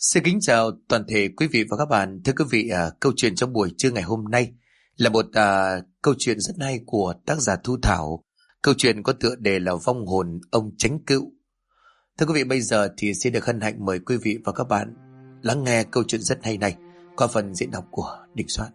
Xin kính chào toàn thể quý vị và các bạn. Thưa quý vị, câu chuyện trong buổi trưa ngày hôm nay là một câu chuyện rất hay của tác giả Thu Thảo. Câu chuyện có tựa đề là Vong hồn ông Chánh Cựu. Thưa quý vị, bây giờ thì xin được hân hạnh mời quý vị và các bạn lắng nghe câu chuyện rất hay này qua phần diễn đọc của Đình Soạn.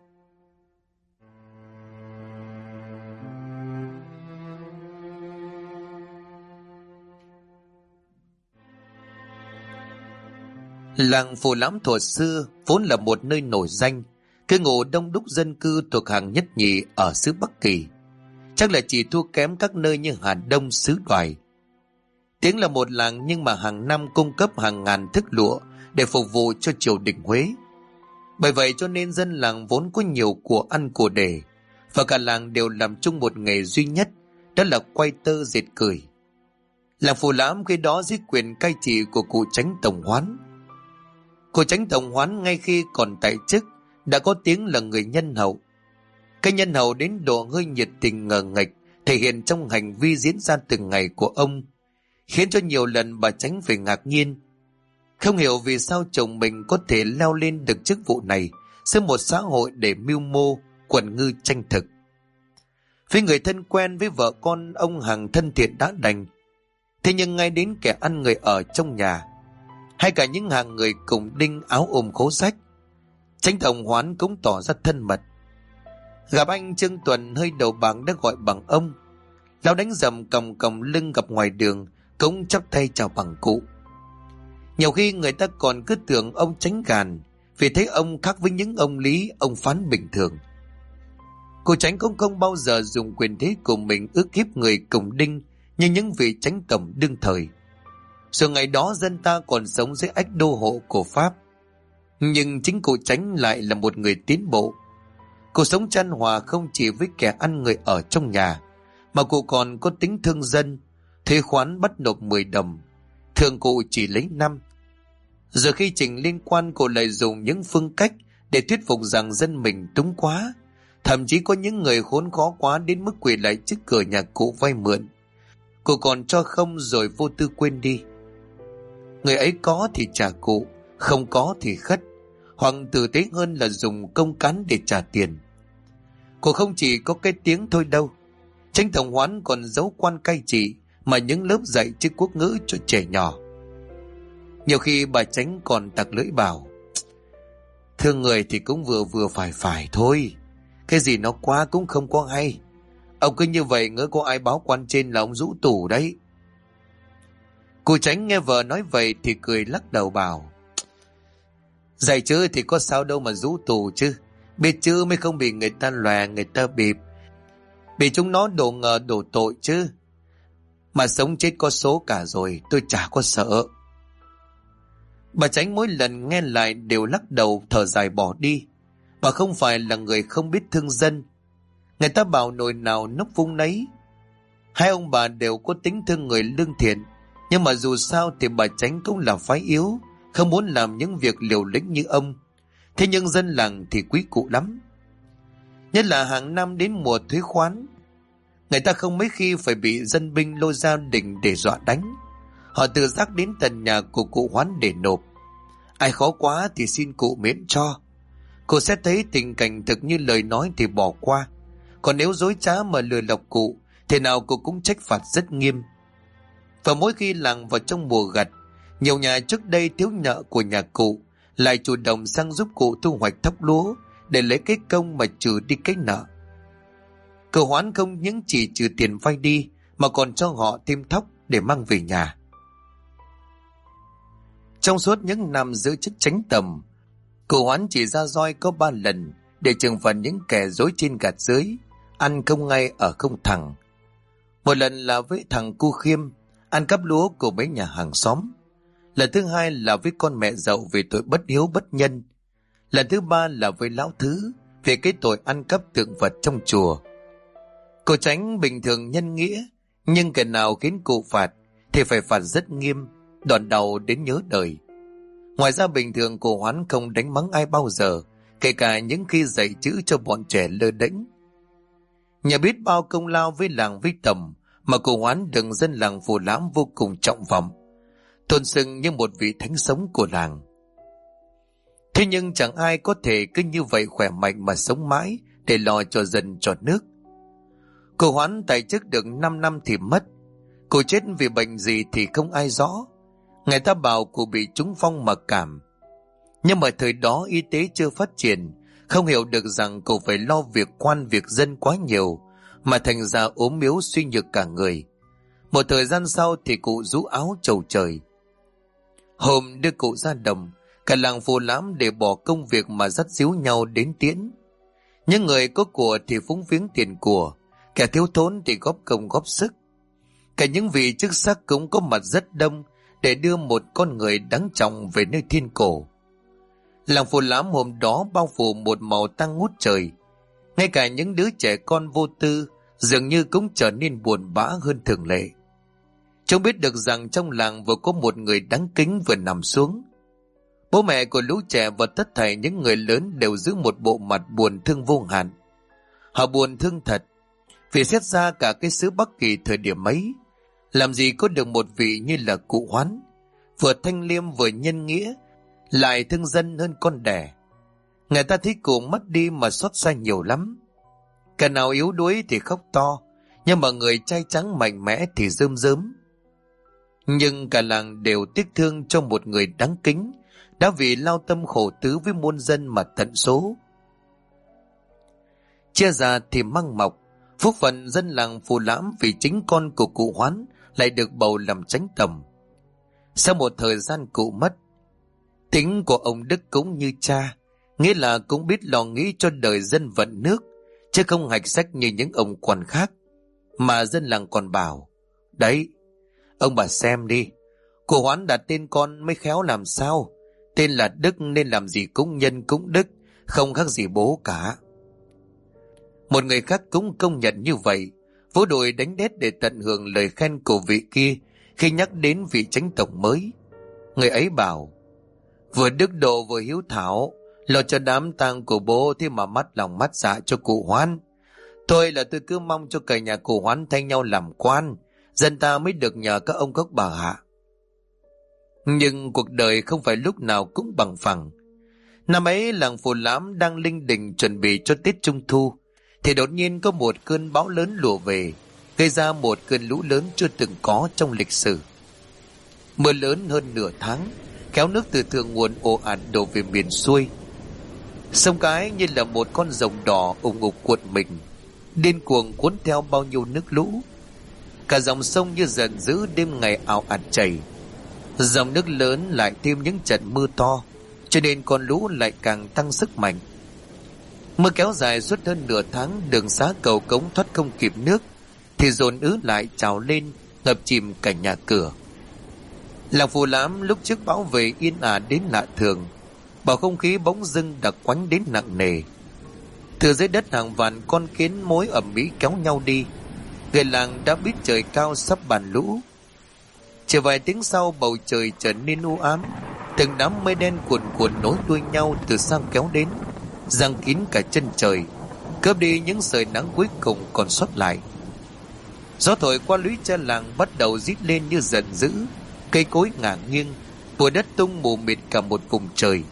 Làng Phù Lãm thuở xưa vốn là một nơi nổi danh, cư ngụ đông đúc dân cư thuộc hàng nhất nhì ở xứ Bắc Kỳ, chắc là chỉ thua kém các nơi như Hà Đông, xứ Đoài. Tiếng là một làng nhưng mà hàng năm cung cấp hàng ngàn thước lụa để phục vụ cho triều đình Huế. Bởi vậy cho nên dân làng vốn có nhiều của ăn của để, và cả làng đều làm chung một nghề duy nhất, đó là quay tơ dệt cởi. Làng Phù Lãm khi đó dưới quyền cai trị của cụ Chánh Tổng Hoán. Cụ Chánh Tổng Hoán ngay khi còn tại chức đã có tiếng là người nhân hậu. Cái nhân hậu đến độ hơi nhiệt tình ngờ nghệch thể hiện trong hành vi diễn ra từng ngày của ông, khiến cho nhiều lần bà Chánh phải ngạc nhiên. Không hiểu vì sao chồng mình có thể leo lên được chức vụ này giữa một xã hội để mưu mô, quần ngư tranh thực. Với người thân quen với vợ con ông hàng thân thiện đã đành, thế nhưng ngay đến kẻ ăn người ở trong nhà, hay cả những hàng người cùng đinh áo khố sách, Chánh Tổng Hoán cũng tỏ ra thân mật. Gặp anh Trương Tuần hơi đầu bạc đã gọi bằng ông, lão đánh rầm còng còng lưng gặp ngoài đường cũng chắp tay chào bằng cụ. Nhiều khi người ta còn cứ tưởng ông Chánh gàn vì thấy ông khác với những ông lý ông phán bình thường. Cụ Chánh cũng không bao giờ dùng quyền thế của mình ức hiếp người cùng đinh như những vị chánh tổng đương thời. Rồi ngày đó dân ta còn sống dưới ách đô hộ của Pháp, nhưng chính cụ Chánh lại là một người tiến bộ. Cụ sống chan hòa không chỉ với kẻ ăn người ở trong nhà, mà cụ còn có tính thương dân. Thuế khoán bắt nộp 10 đồng, thường cụ chỉ lấy 5. Giờ khi trình liên quan, cụ lại dùng những phương cách để thuyết phục rằng dân mình túng quá. Thậm chí có những người khốn khó quá đến mức quỳ lại trước cửa nhà cụ vay mượn, cụ còn cho không rồi vô tư quên đi. Người ấy có thì trả cụ, không có thì khất, hoặc tử tế hơn là dùng công cán để trả tiền. Cụ không chỉ có cái tiếng thôi đâu, Chánh Tổng Hoán còn giấu quan cai trị mà những lớp dạy chữ quốc ngữ cho trẻ nhỏ. Nhiều khi bà Chánh còn tặc lưỡi bảo: thương người thì cũng vừa vừa phải thôi, cái gì nó quá cũng không có hay. Ông cứ như vậy ngỡ có ai báo quan trên là ông rũ tủ đấy. Cụ Chánh nghe vợ nói vậy thì cười lắc đầu bảo: dạy chữ thì có sao đâu mà rũ tù chứ, biết chữ mới không bị người ta lòe người ta bịp, bị chúng nó đổ ngờ đổ tội chứ. Mà sống chết có số cả rồi, tôi chả có sợ. Bà Chánh mỗi lần nghe lại đều lắc đầu thở dài bỏ đi. Bà không phải là người không biết thương dân, người ta bảo nồi nào nốc vung nấy. Hai ông bà đều có tính thương người lương thiện, nhưng mà dù sao thì bà Chánh cũng là phái yếu, không muốn làm những việc liều lĩnh như ông. Thế nhưng dân làng thì quý cụ lắm. Nhất là hàng năm đến mùa thuế khoán, người ta không mấy khi phải bị dân binh lôi ra đình để dọa đánh. Họ tự giác đến tận nhà của cụ Hoán để nộp. Ai khó quá thì xin cụ miễn cho. Cụ sẽ thấy tình cảnh thực như lời nói thì bỏ qua. Còn nếu dối trá mà lừa lọc cụ, thế nào cụ cũng trách phạt rất nghiêm. Và mỗi khi làng vào trong mùa gặt, nhiều nhà trước đây thiếu nợ của nhà cụ lại chủ động sang giúp cụ thu hoạch thóc lúa để lấy cái công mà trừ đi cái nợ. Cụ Hoán không những chỉ trừ tiền vay đi mà còn cho họ thêm thóc để mang về nhà. Trong suốt những năm giữ chức chánh tầm, cụ Hoán chỉ ra roi có 3 lần để trừng phạt những kẻ dối trên gạt dưới, ăn không ngay ở không thẳng. Một lần là với thằng Cu Khiêm, ăn cắp lúa của mấy nhà hàng xóm. Lần thứ 2 là với con mẹ dậu về tội bất hiếu bất nhân. Lần thứ 3 là với lão Thứ về cái tội ăn cắp tượng vật trong chùa. Cụ Chánh bình thường nhân nghĩa, nhưng kẻ nào khiến cụ phạt thì phải phạt rất nghiêm, đòn đầu đến nhớ đời. Ngoài ra bình thường cụ Hoán không đánh mắng ai bao giờ, kể cả những khi dạy chữ cho bọn trẻ lơ đễnh. Nhờ biết bao công lao với làng với tầm mà cụ Hoán được dân làng Phù Lãm vô cùng trọng vọng, tôn xưng như một vị thánh sống của làng. Thế nhưng chẳng ai có thể cứ như vậy khỏe mạnh mà sống mãi để lo cho dân cho nước. Cụ Hoán tại chức được 5 năm thì mất. Cụ chết vì bệnh gì thì không ai rõ. Người ta bảo cụ bị trúng phong mà cảm. Nhưng mà thời đó y tế chưa phát triển, không hiểu được rằng cụ phải lo việc quan việc dân quá nhiều, mà thành ra ốm yếu suy nhược cả người. Một thời gian sau thì cụ rũ áo trầu trời. Hôm đưa cụ ra đồng, cả làng Phù Lãm để bỏ công việc mà dắt díu nhau đến tiễn. Những người có của thì phúng viếng tiền của, kẻ thiếu thốn thì góp công góp sức. Cả những vị chức sắc cũng có mặt rất đông để đưa một con người đáng trọng về nơi thiên cổ. Làng Phù Lãm hôm đó bao phủ một màu tang ngút trời. Ngay cả những đứa trẻ con vô tư dường như cũng trở nên buồn bã hơn thường lệ. Chúng biết được rằng trong làng vừa có một người đáng kính vừa nằm xuống. Bố mẹ của lũ trẻ và tất thảy những người lớn đều giữ một bộ mặt buồn thương vô hạn. Họ buồn thương thật, vì xét ra cả cái xứ Bắc Kỳ thời điểm ấy, làm gì có được một vị như là cụ Hoán, vừa thanh liêm vừa nhân nghĩa, lại thương dân hơn con đẻ. Người ta thấy cụ mất đi mà xót xa nhiều lắm. Cả nào yếu đuối thì khóc to, nhưng mà người trai trắng mạnh mẽ thì rơm rớm. Nhưng cả làng đều tiếc thương cho một người đáng kính, đã vì lao tâm khổ tứ với muôn dân mà tận số. Chia ra thì măng mọc, phúc phận dân làng Phù Lãm vì chính con của cụ Hoán lại được bầu làm chánh tầm. Sau một thời gian cụ mất, tính của ông Đức cũng như cha, nghĩa là cũng biết lo nghĩ cho đời dân vận nước, chứ không hạch sách như những ông quan khác. Mà dân làng còn bảo, đấy, ông bà xem đi, cụ Hoán đặt tên con mới khéo làm sao, tên là Đức nên làm gì cũng nhân cũng đức, không khác gì bố cả. Một người khác cũng công nhận như vậy, vỗ đùi đánh đét để tận hưởng lời khen của vị kia khi nhắc đến vị chánh tổng mới. Người ấy bảo, vừa đức độ vừa hiếu thảo, lo cho đám tang của bố thế mà mắt lòng mắt dạ cho cụ Hoán. Tôi cứ mong cho cả nhà cụ Hoán thay nhau làm quan, dân ta mới được nhờ các ông các bà hạ. Nhưng cuộc đời không phải lúc nào cũng bằng phẳng. Năm ấy làng Phù Lãm đang linh đình chuẩn bị cho Tết Trung Thu, thì đột nhiên có một cơn bão lớn lùa về, gây ra một cơn lũ lớn chưa từng có trong lịch sử. Mưa lớn hơn nửa tháng, kéo nước từ thượng nguồn ồ ạt đổ về miền xuôi. Sông Cái như là một con rồng đỏ ủng ục cuộn mình, điên cuồng cuốn theo bao nhiêu nước lũ. Cả dòng sông như giận dữ đêm ngày ào ạt chảy. Dòng nước lớn lại thêm những trận mưa to, cho nên con lũ lại càng tăng sức mạnh. Mưa kéo dài suốt hơn nửa tháng, đường xá cầu cống thoát không kịp nước, thì dồn ứ lại trào lên, ngập chìm cả nhà cửa. Làng Phù Lãm lúc trước bão về yên ả đến lạ thường, bầu không khí bỗng dưng đặc quánh đến nặng nề. Từ dưới đất hàng vạn con kiến mối ầm ĩ kéo nhau đi. Người làng đã biết trời cao sắp bàn lũ. Chỉ vài tiếng sau, bầu trời trở nên u ám, từng đám mây đen cuồn cuộn nối đuôi nhau từ sang kéo đến, giăng kín cả chân trời, cướp đi những sợi nắng cuối cùng còn sót lại. Gió thổi qua lũy tre làng bắt đầu rít lên như giận dữ, cây cối ngả nghiêng, bụi đất tung mù mịt cả một vùng trời.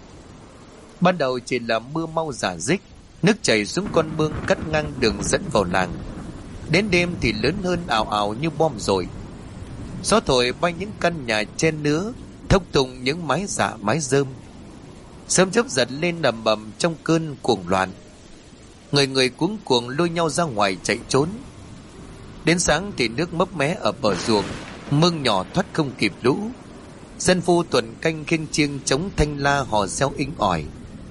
Ban đầu chỉ là mưa mau rả rích, nước chảy xuống con mương cắt ngang đường dẫn vào làng. Đến đêm thì lớn hơn ào ào như bom dội. Gió thổi bay những căn nhà chen nứa, thốc tung những mái dạ mái rơm. Sớm chớp giật lên nầm bầm trong cơn cuồng loạn. Người người cuống cuồng lôi nhau ra ngoài chạy trốn. Đến sáng thì nước mấp mé ở bờ ruộng, mương nhỏ thoát không kịp lũ. Dân phu tuần canh khiêng chiêng chống thanh la hò reo inh ỏi,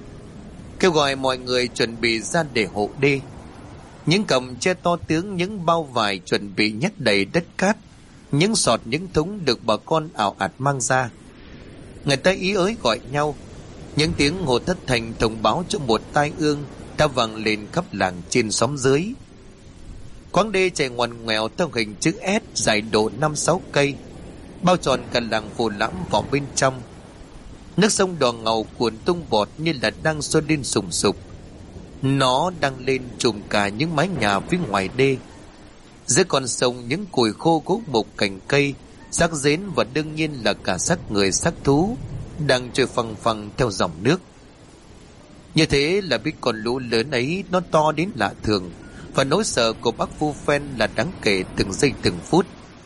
kêu gọi mọi người chuẩn bị ra để hộ đê. Những còng tre to tướng, những bao vải chuẩn bị nhét đầy đất cát, những sọt những thúng được bà con ào ạt mang ra. Người ta ý ới gọi nhau, những tiếng hò thất thành thông báo cho một tai ương đã vang lên khắp làng trên xóm dưới. Quãng đê chảy ngoằn ngoèo theo hình chữ S dài độ 5-6 cây, bao tròn cả làng Phù Lãm vào bên trong. Nước sông đỏ ngầu cuồn tung bọt như là đang sôi lên sùng sục. Nó đang lên trùm cả những mái nhà phía ngoài đê. Dưới con sông những củi khô gỗ mục cành cây, xác rến và đương nhiên là cả xác người xác thú đang trôi phăng phăng theo dòng nước. Như thế là biết con lũ lớn ấy nó to đến lạ thường, và nỗi sợ của bác Phu Phen là đáng kể từng giây từng phút.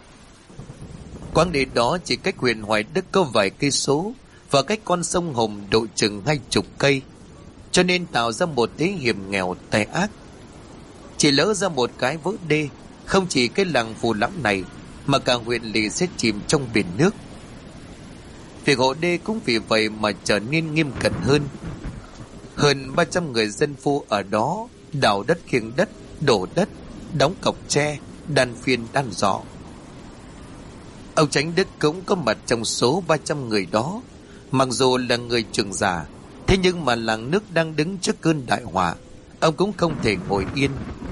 Quãng địa đó chỉ cách huyện Hoài Đức có vài cây số, và cách con sông Hồng độ chừng 20 cây, cho nên tạo ra một thế hiểm nghèo tệ ác. Chỉ lỡ ra một cái vỡ đê, không chỉ cái làng Phù Lãng này mà cả huyện lỵ sẽ chìm trong biển nước. Việc hộ đê cũng vì vậy mà trở nên nghiêm cẩn hơn. Hơn 300 người dân phu ở đó đào đất, khiêng đất, đổ đất, đóng cọc tre, đan phiên đan giỏ. Ông Chánh Đức cũng có mặt trong số 300 người đó. Mặc dù là người trưởng giả, thế nhưng mà làng nước đang đứng trước cơn đại họa, ông cũng không thể ngồi yên.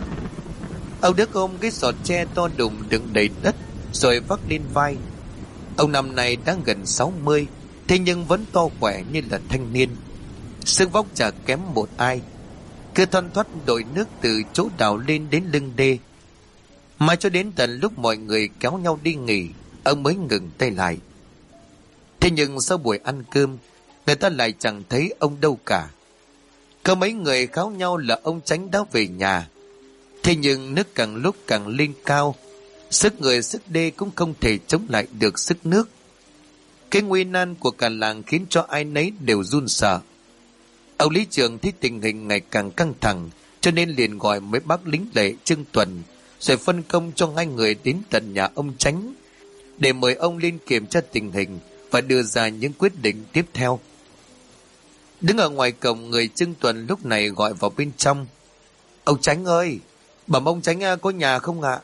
Ông Đức ôm cái sọt tre to đùng đựng đầy đất rồi vác lên vai. Ông năm nay đã gần 60, thế nhưng vẫn to khỏe như là thanh niên. Sức vóc chả kém một ai. Cứ thoăn thoắt đội nước từ chỗ đào lên đến lưng đê. Mà cho đến tận lúc mọi người kéo nhau đi nghỉ, ông mới ngừng tay lại. Thế nhưng sau buổi ăn cơm, người ta lại chẳng thấy ông đâu cả. Có mấy người kháo nhau là ông Chánh đã về nhà. Thế nhưng nước càng lúc càng lên cao, sức người sức đê cũng không thể chống lại được sức nước. Cái nguy nan của cả làng khiến cho ai nấy đều run sợ. Ông lý trưởng thấy tình hình ngày càng căng thẳng, cho nên liền gọi mấy bác lính lệ Trương Tuần, rồi phân công cho 2 người đến tận nhà ông Chánh để mời ông lên kiểm tra tình hình và đưa ra những quyết định tiếp theo. Đứng ở ngoài cổng, người Trương Tuần lúc này gọi vào bên trong. Ông Chánh ơi, bẩm ông Chánh có nhà không ạ?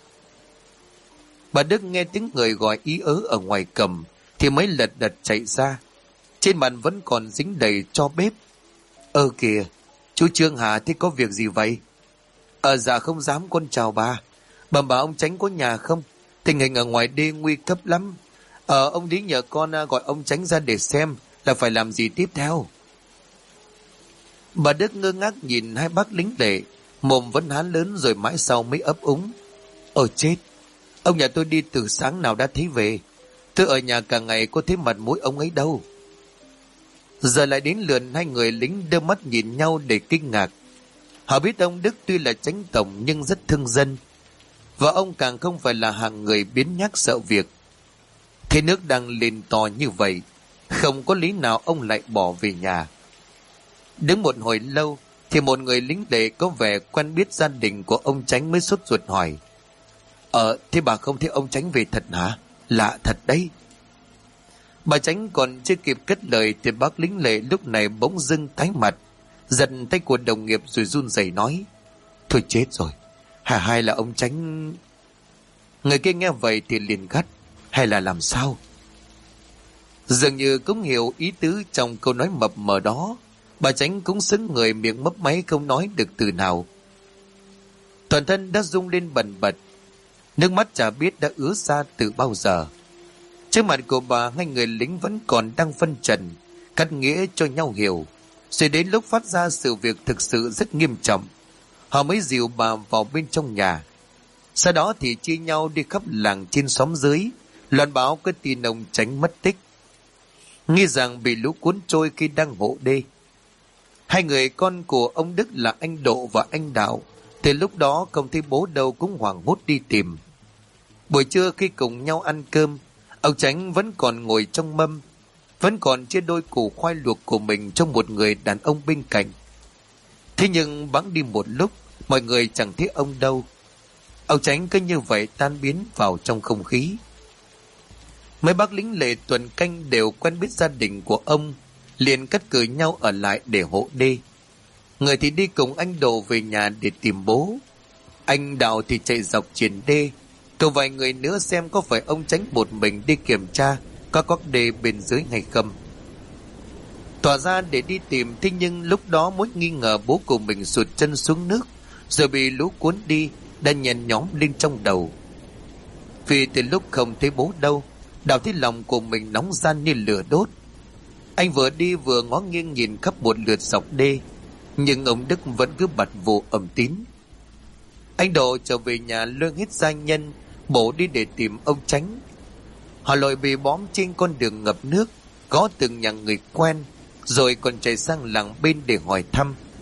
Bà Đức nghe tiếng người gọi ý ớ ở ngoài cổng thì mới lật đật chạy ra. Trên bàn vẫn còn dính đầy tro bếp. Kìa, chú Trương hả, thế có việc gì vậy? Dạ không dám, con chào bà. Bẩm bà ông Chánh có nhà không? Tình hình ở ngoài đê nguy cấp lắm. Ông Lý nhờ con gọi ông Chánh ra để xem là phải làm gì tiếp theo. Bà Đức ngơ ngác nhìn 2 bác lính lệ, mồm vẫn há lớn rồi mãi sau mới ấp úng. Chết, ông nhà tôi đi từ sáng nào đã thấy về. Tôi ở nhà cả ngày có thấy mặt mũi ông ấy đâu. Giờ lại đến lượt 2 người lính đưa mắt nhìn nhau để kinh ngạc. Họ biết ông Đức tuy là Chánh tổng nhưng rất thương dân, và ông càng không phải là hạng người biến nhác sợ việc. Thế nước đang lên to như vậy, không có lý nào ông lại bỏ về nhà. Đứng một hồi lâu thì một người lính lệ có vẻ quen biết gia đình của ông Chánh mới sốt ruột hỏi. Thế bà không thấy ông Chánh về thật hả? Lạ thật đấy. Bà Chánh còn chưa kịp cất lời thì bác lính lệ lúc này bỗng dưng tái mặt, giật tay của đồng nghiệp rồi run rẩy nói. Thôi chết rồi, hay là ông Chánh... Người kia nghe vậy thì liền gắt. Hay là làm sao? Dường như cũng hiểu ý tứ trong câu nói mập mờ đó. Bà Chánh cũng sững người, miệng mấp máy không nói được từ nào. Toàn thân đã rung lên bần bật, nước mắt chả biết đã ứa ra từ bao giờ. Trước mặt của bà, 2 người lính vẫn còn đang phân trần, cắt nghĩa cho nhau hiểu. Rồi đến lúc phát ra sự việc thực sự rất nghiêm trọng, họ mới dìu bà vào bên trong nhà. Sau đó thì chia nhau đi khắp làng trên xóm dưới, loan báo cái tin ông Chánh mất tích, nghi rằng bị lũ cuốn trôi khi đang hộ đê. 2 người con của ông Đức là anh Độ và anh Đạo từ lúc đó không thấy bố đâu cũng hoảng hốt đi tìm. Buổi trưa khi cùng nhau ăn cơm, ông Chánh vẫn còn ngồi trong mâm, vẫn còn chia đôi củ khoai luộc của mình cho một người đàn ông bên cạnh. Thế nhưng bẵng đi một lúc, mọi người chẳng thấy ông đâu. Ông Chánh cứ như vậy tan biến vào trong không khí. Mấy bác lính lệ tuần canh đều quen biết gia đình của ông, liền cắt cử nhau ở lại để hộ đê. Người thì đi cùng anh Đồ về nhà để tìm bố. Anh Đạo thì chạy dọc triển đê, cầu vài người nữa xem có phải ông Chánh một mình đi kiểm tra có góc đê bên dưới hay không. Tỏa ra để đi tìm, thế nhưng lúc đó mối nghi ngờ bố của mình sụt chân xuống nước rồi bị lũ cuốn đi đã nhen nhóm lên trong đầu. Vì từ lúc không thấy bố đâu, Đạo thấy lòng của mình nóng gian như lửa đốt. Anh vừa đi vừa ngó nghiêng nhìn khắp một lượt dọc đê, nhưng ông Đức vẫn cứ bặt vô âm tín. Anh Độ trở về nhà lôi hết gia nhân bổ đi để tìm ông Chánh. Họ lội bị bóm trên con đường ngập nước, có từng nhà người quen, rồi còn chạy sang làng bên để hỏi thăm.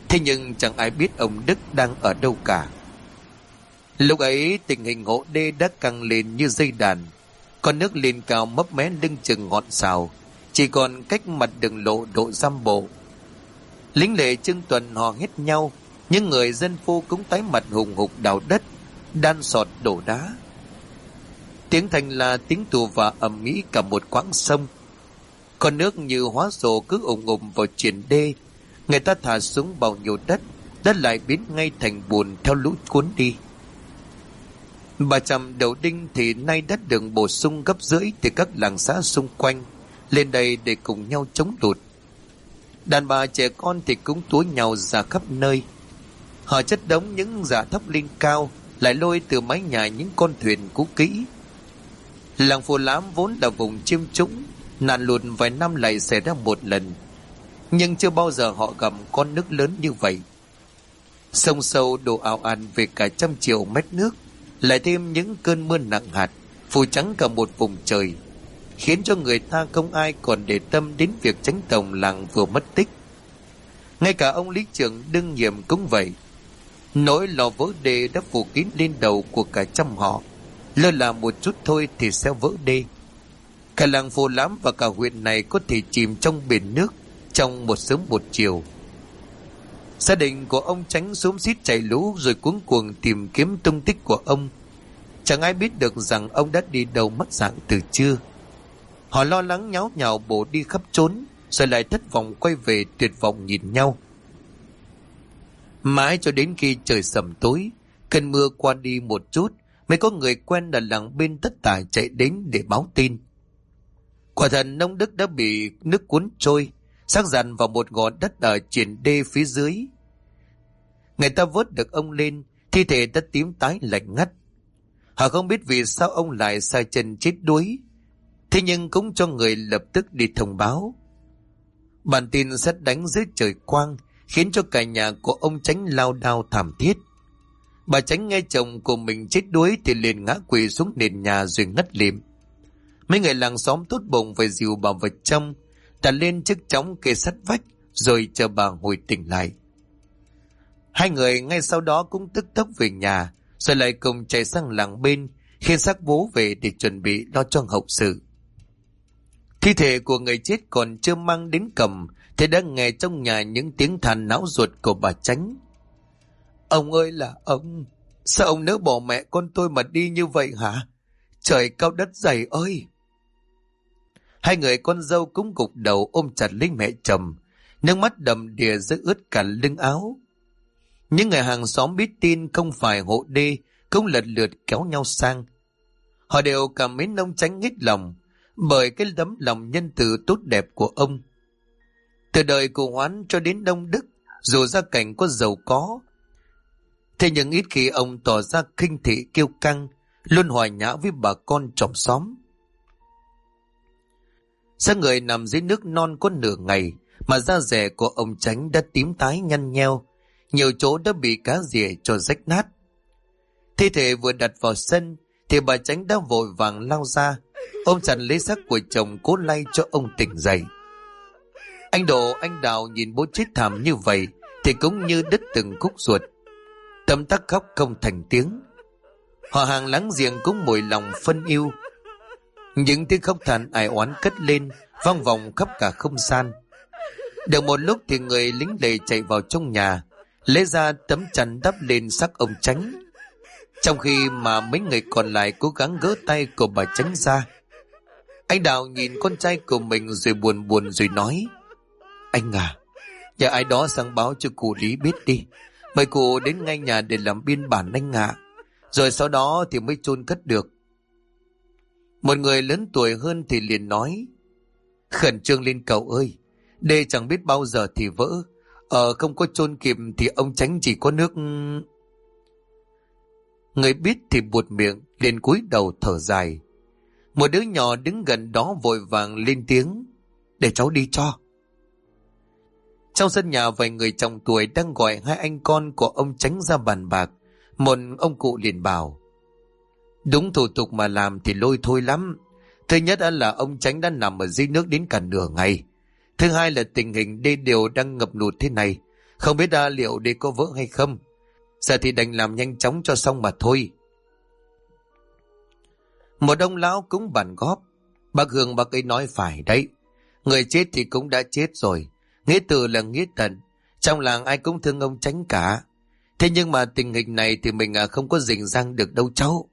Thế nhưng chẳng ai biết ông Đức đang ở đâu cả. Lúc ấy tình hình hộ đê đã căng lên như dây đàn. Con nước lên cao mấp mé lưng chừng ngọn sào, chỉ còn cách mặt đường lộ độ dăm bộ. Lính lệ Trương Tuần hò hét nhau, những người dân phu cũng tái mặt hùng hục đào đất, đan sọt đổ đá. Tiếng thành là tiếng tù và ầm ĩ cả một quãng sông. Con nước như hóa rồ cứ ùng ùng vào triển đê. Người ta thả xuống bao nhiêu đất lại biến ngay thành bùn theo lũ cuốn đi. 300 đầu đinh thì nay đất được bổ sung gấp rưỡi từ các làng xã xung quanh lên đây để cùng nhau chống lụt. Đàn bà trẻ con thì cũng túa nhau ra khắp nơi. Họ chất đống những rạ thấp lên cao, lại lôi từ mái nhà những con thuyền cũ kỹ. Làng Phù Lám vốn là vùng chiêm trũng, nạn lụt vài năm lại xảy ra một lần, nhưng chưa bao giờ họ gặp con nước lớn như vậy. Sông sâu đổ ào ạt về cả trăm triệu mét nước, lại thêm những cơn mưa nặng hạt phủ trắng cả một vùng trời, khiến cho người ta không ai còn để tâm đến việc tránh tổng làng vừa mất tích. Ngay cả ông lý trưởng đương nhiệm cũng vậy. Nỗi lo vỡ đê đã phủ kín lên đầu của cả trăm họ, lơ là một chút thôi thì sẽ vỡ đê. Cả làng Phù Lám và cả huyện này có thể chìm trong biển nước trong một sớm một chiều. Gia đình của ông Chánh xúm xít chạy lũ rồi cuống cuồng tìm kiếm tung tích của ông. Chẳng ai biết được rằng ông đã đi đâu mất dạng từ trưa. Họ lo lắng nháo nhào bổ đi khắp trốn, rồi lại thất vọng quay về tuyệt vọng nhìn nhau. Mãi cho đến khi trời sầm tối, cơn mưa qua đi một chút, mới có người quen ở làng bên Tất Tải chạy đến để báo tin. Quả thật ông Đức đã bị nước cuốn trôi, xác dàn vào một gò đất ở triển đê phía dưới. Người ta vớt được ông lên, thi thể đã tím tái lạnh ngắt. Họ không biết vì sao ông lại sai chân chết đuối, thế nhưng cũng cho người lập tức đi thông báo. Bản tin sét đánh dưới trời quang khiến cho cả nhà của ông Chánh lao đao thảm thiết. Bà Chánh nghe chồng của mình chết đuối thì liền ngã quỵ xuống nền nhà rồi ngất lịm. Mấy người làng xóm tốt bụng phải dìu bà vào trong, đặt lên chiếc chõng kê sát vách rồi chờ bà hồi tỉnh lại. Hai người ngay sau đó cũng tức tốc về nhà, rồi lại cùng chạy sang làng bên khi xác bố về để chuẩn bị lo cho hậu sự. Thi thể của người chết còn chưa mang đến cầm thì đã nghe trong nhà những tiếng than não ruột của bà Chánh. Ông ơi là ông, sao ông nỡ bỏ mẹ con tôi mà đi như vậy hả? Trời cao đất dày ơi! Hai người con dâu cũng gục đầu ôm chặt lấy mẹ chồng, nước mắt đầm đìa rơi ướt cả lưng áo. Những người hàng xóm biết tin không phải hộ đê cũng lật lượt kéo nhau sang. Họ đều cảm mến ông Chánh hết lòng bởi cái tấm lòng nhân từ tốt đẹp của ông. Từ đời cụ Hoán cho đến Đông Đức, dù gia cảnh có giàu có, thế nhưng ít khi ông tỏ ra khinh thị kiêu căng, luôn hòa nhã với bà con chòm xóm. Xác người nằm dưới nước non có nửa ngày mà da dẻ của ông Chánh đã tím tái nhăn nheo, nhiều chỗ đã bị cá rỉa cho rách nát. Thi thể vừa đặt vào sân thì bà Chánh đã vội vàng lao ra, ôm chặt lấy xác của chồng cố lay cho ông tỉnh dậy. Anh Độ, anh Đào nhìn bố chết thảm như vậy thì cũng như đứt từng khúc ruột, tấm tắc khóc không thành tiếng. Họ hàng láng giềng cũng mùi lòng phân yêu. Những tiếng khóc than ai oán cất lên vang vọng khắp cả không gian. Được một lúc thì người lính lệ chạy vào trong nhà, lấy ra tấm chăn đắp lên xác ông Chánh, trong khi mà mấy người còn lại cố gắng gỡ tay của bà Chánh ra. Anh Đào nhìn con trai của mình rồi buồn buồn rồi nói: Anh à, nhà ai đó sang báo cho cụ Lý biết đi, mời cụ đến ngay nhà để làm biên bản anh ạ, rồi sau đó thì mới chôn cất được. Một người lớn tuổi hơn thì liền nói: Khẩn trương lên cậu ơi, đê chẳng biết bao giờ thì vỡ, không có chôn kịp thì ông Chánh chỉ có nước. Người biết thì buột miệng liền cúi đầu thở dài. Một đứa nhỏ đứng gần đó vội vàng lên tiếng: Để cháu đi cho. Trong sân nhà vài người chồng tuổi đang gọi hai anh con của ông Chánh ra bàn bạc. Một ông cụ liền bảo: Đúng thủ tục mà làm thì lôi thôi lắm. Thứ nhất là ông Chánh đã nằm ở dưới nước đến cả nửa ngày. Thứ hai là tình hình đê điều đang ngập lụt thế này, Không biết liệu đi có vỡ hay không. Giờ thì đành làm nhanh chóng cho xong mà thôi. Một ông lão cũng bàn góp. Bác Hương bác ấy nói phải đấy. Người chết thì cũng đã chết rồi. Nghĩa tử là nghĩa tận. Trong làng ai cũng thương ông Chánh cả. Thế nhưng mà tình hình này thì mình không có rình rang được đâu cháu.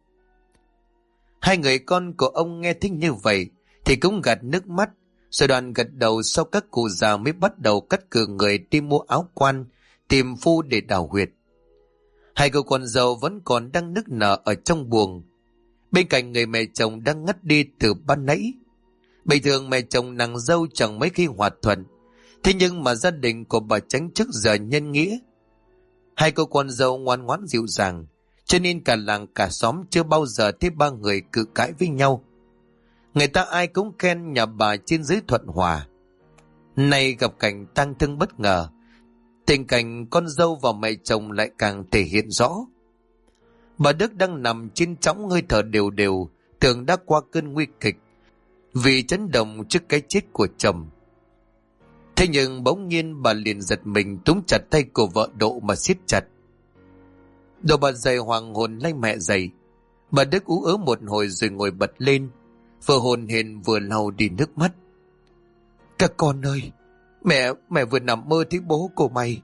Hai người con của ông nghe thích như vậy thì cũng gạt nước mắt. Rồi đoàn gật đầu, sau các cụ già mới bắt đầu cắt cử người đi mua áo quan, tìm phu để đào huyệt. Hai cô con dâu vẫn còn đang nức nở ở trong buồng. Bên cạnh người mẹ chồng đang ngất đi từ ban nãy. Bình thường mẹ chồng nàng dâu chẳng mấy khi hòa thuận. Thế nhưng mà gia đình của bà Chánh trước giờ nhân nghĩa. Hai cô con dâu ngoan ngoãn dịu dàng, cho nên cả làng cả xóm chưa bao giờ thấy ba người cự cãi với nhau. Người ta ai cũng khen nhà bà trên dưới thuận hòa. Nay gặp cảnh tang thương bất ngờ, tình cảnh con dâu và mẹ chồng lại càng thể hiện rõ. Bà Đức đang nằm trên chõng hơi thở đều đều, tưởng đã qua cơn nguy kịch vì chấn động trước cái chết của chồng. Thế nhưng bỗng nhiên bà liền giật mình, túm chặt tay của vợ Độ mà siết chặt. Độ bà dậy hoàng hồn lay mẹ dậy. Bà Đức ú ớ một hồi rồi ngồi bật lên, vừa hồn hển vừa lau đi nước mắt. Các con ơi, mẹ vừa nằm mơ thấy bố của mày.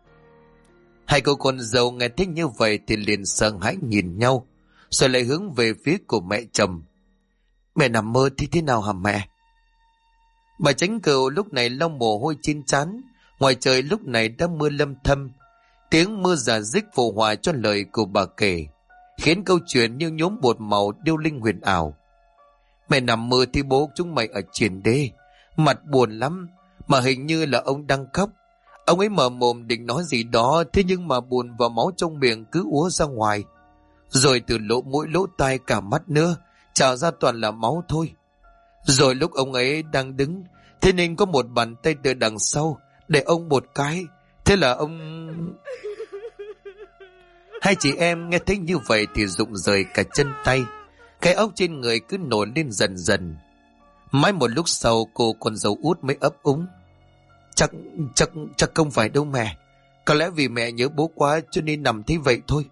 Hai cô con dâu nghe thích như vậy thì liền sợ hãi nhìn nhau, rồi lại hướng về phía của mẹ chồng. Mẹ nằm mơ thì thế nào hả mẹ? Bà Chánh Cừu lúc này lau mồ hôi trên trán. Ngoài trời lúc này đã mưa lâm thâm. Tiếng mưa rả rích phù hòa cho lời của bà kể, khiến câu chuyện như nhốm bột màu điêu linh huyền ảo. Mẹ nằm mơ thì bố chúng mày ở triển đê, mặt buồn lắm, mà hình như là ông đang khóc. Ông ấy mở mồm định nói gì đó, thế nhưng mà buồn và máu trong miệng cứ úa ra ngoài. Rồi từ lỗ mũi lỗ tai cả mắt nữa, trào ra toàn là máu thôi. Rồi lúc ông ấy đang đứng, thế nên có một bàn tay từ đằng sau để ông một cái. Thế là ông... Hai chị em nghe thấy như vậy thì rụng rời cả chân tay. Cái óc trên người cứ nổi lên dần dần. Mãi một lúc sau cô con dâu út mới ấp úng. Chắc không phải đâu mẹ. Có lẽ vì mẹ nhớ bố quá cho nên nằm thế vậy thôi.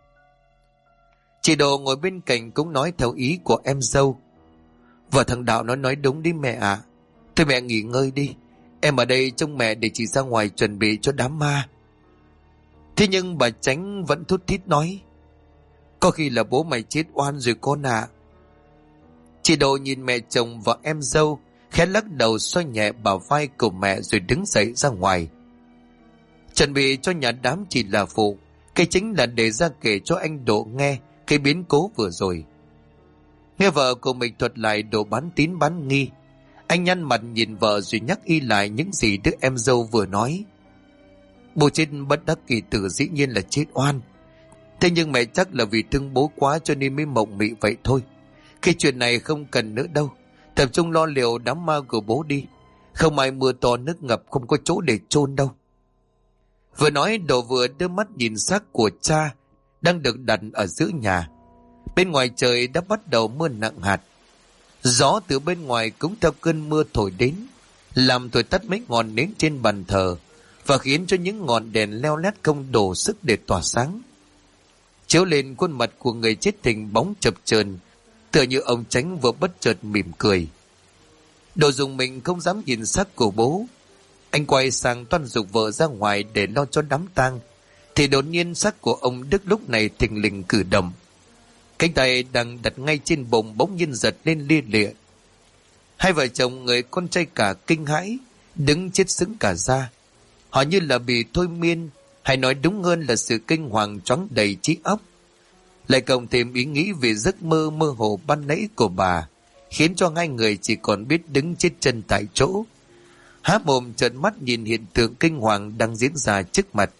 Chị Đồ ngồi bên cạnh cũng nói theo ý của em dâu. Và thằng Đạo nó nói đúng đi mẹ ạ. Thôi mẹ nghỉ ngơi đi. Em ở đây trông mẹ để chị ra ngoài chuẩn bị cho đám ma. Thế nhưng bà Chánh vẫn thút thít nói. Có khi là bố mày chết oan rồi con ạ. Chị Đồ nhìn mẹ chồng và em dâu, khẽ lắc đầu xoa nhẹ bả vai của mẹ rồi đứng dậy ra ngoài. Chuẩn bị cho nhà đám chỉ là phụ, cái chính là để ra kể cho anh Độ nghe cái biến cố vừa rồi. Nghe vợ của mình thuật lại Độ bán tín bán nghi, anh nhăn mặt nhìn vợ rồi nhắc y lại những gì đứa em dâu vừa nói. Bố chết bất đắc kỳ tử dĩ nhiên là chết oan. Thế nhưng mẹ chắc là vì thương bố quá cho nên mới mộng mị vậy thôi. Cái chuyện này không cần nữa đâu. Tập trung lo liệu đám ma của bố đi. Không ai mưa to nước ngập không có chỗ để chôn đâu. Vừa nói Độ vừa đưa mắt nhìn xác của cha đang được đặt ở giữa nhà. Bên ngoài trời đã bắt đầu mưa nặng hạt. Gió từ bên ngoài cũng theo cơn mưa thổi đến, làm thổi tắt mấy ngọn nến trên bàn thờ và khiến cho những ngọn đèn leo lét không đủ sức để tỏa sáng, chiếu lên khuôn mặt của người chết hình bóng chập chờn, tựa như ông Chánh vừa bất chợt mỉm cười. Độ dùng mình không dám nhìn xác của bố. Anh quay sang toan giục vợ ra ngoài để lo cho đám tang, thì đột nhiên xác của ông Đức lúc này thình lình cử động. Cánh tay đang đặt ngay trên bụng bỗng nhiên giật lên lia lịa. Hai vợ chồng người con trai cả kinh hãi, đứng chết sững cả ra. Họ như là bị thôi miên, hay nói đúng hơn là sự kinh hoàng choáng đầy trí óc. Lại cộng thêm ý nghĩ về giấc mơ mơ hồ ban nãy của bà, khiến cho hai người chỉ còn biết đứng chết chân tại chỗ, há mồm trợn mắt nhìn hiện tượng kinh hoàng đang diễn ra trước mặt.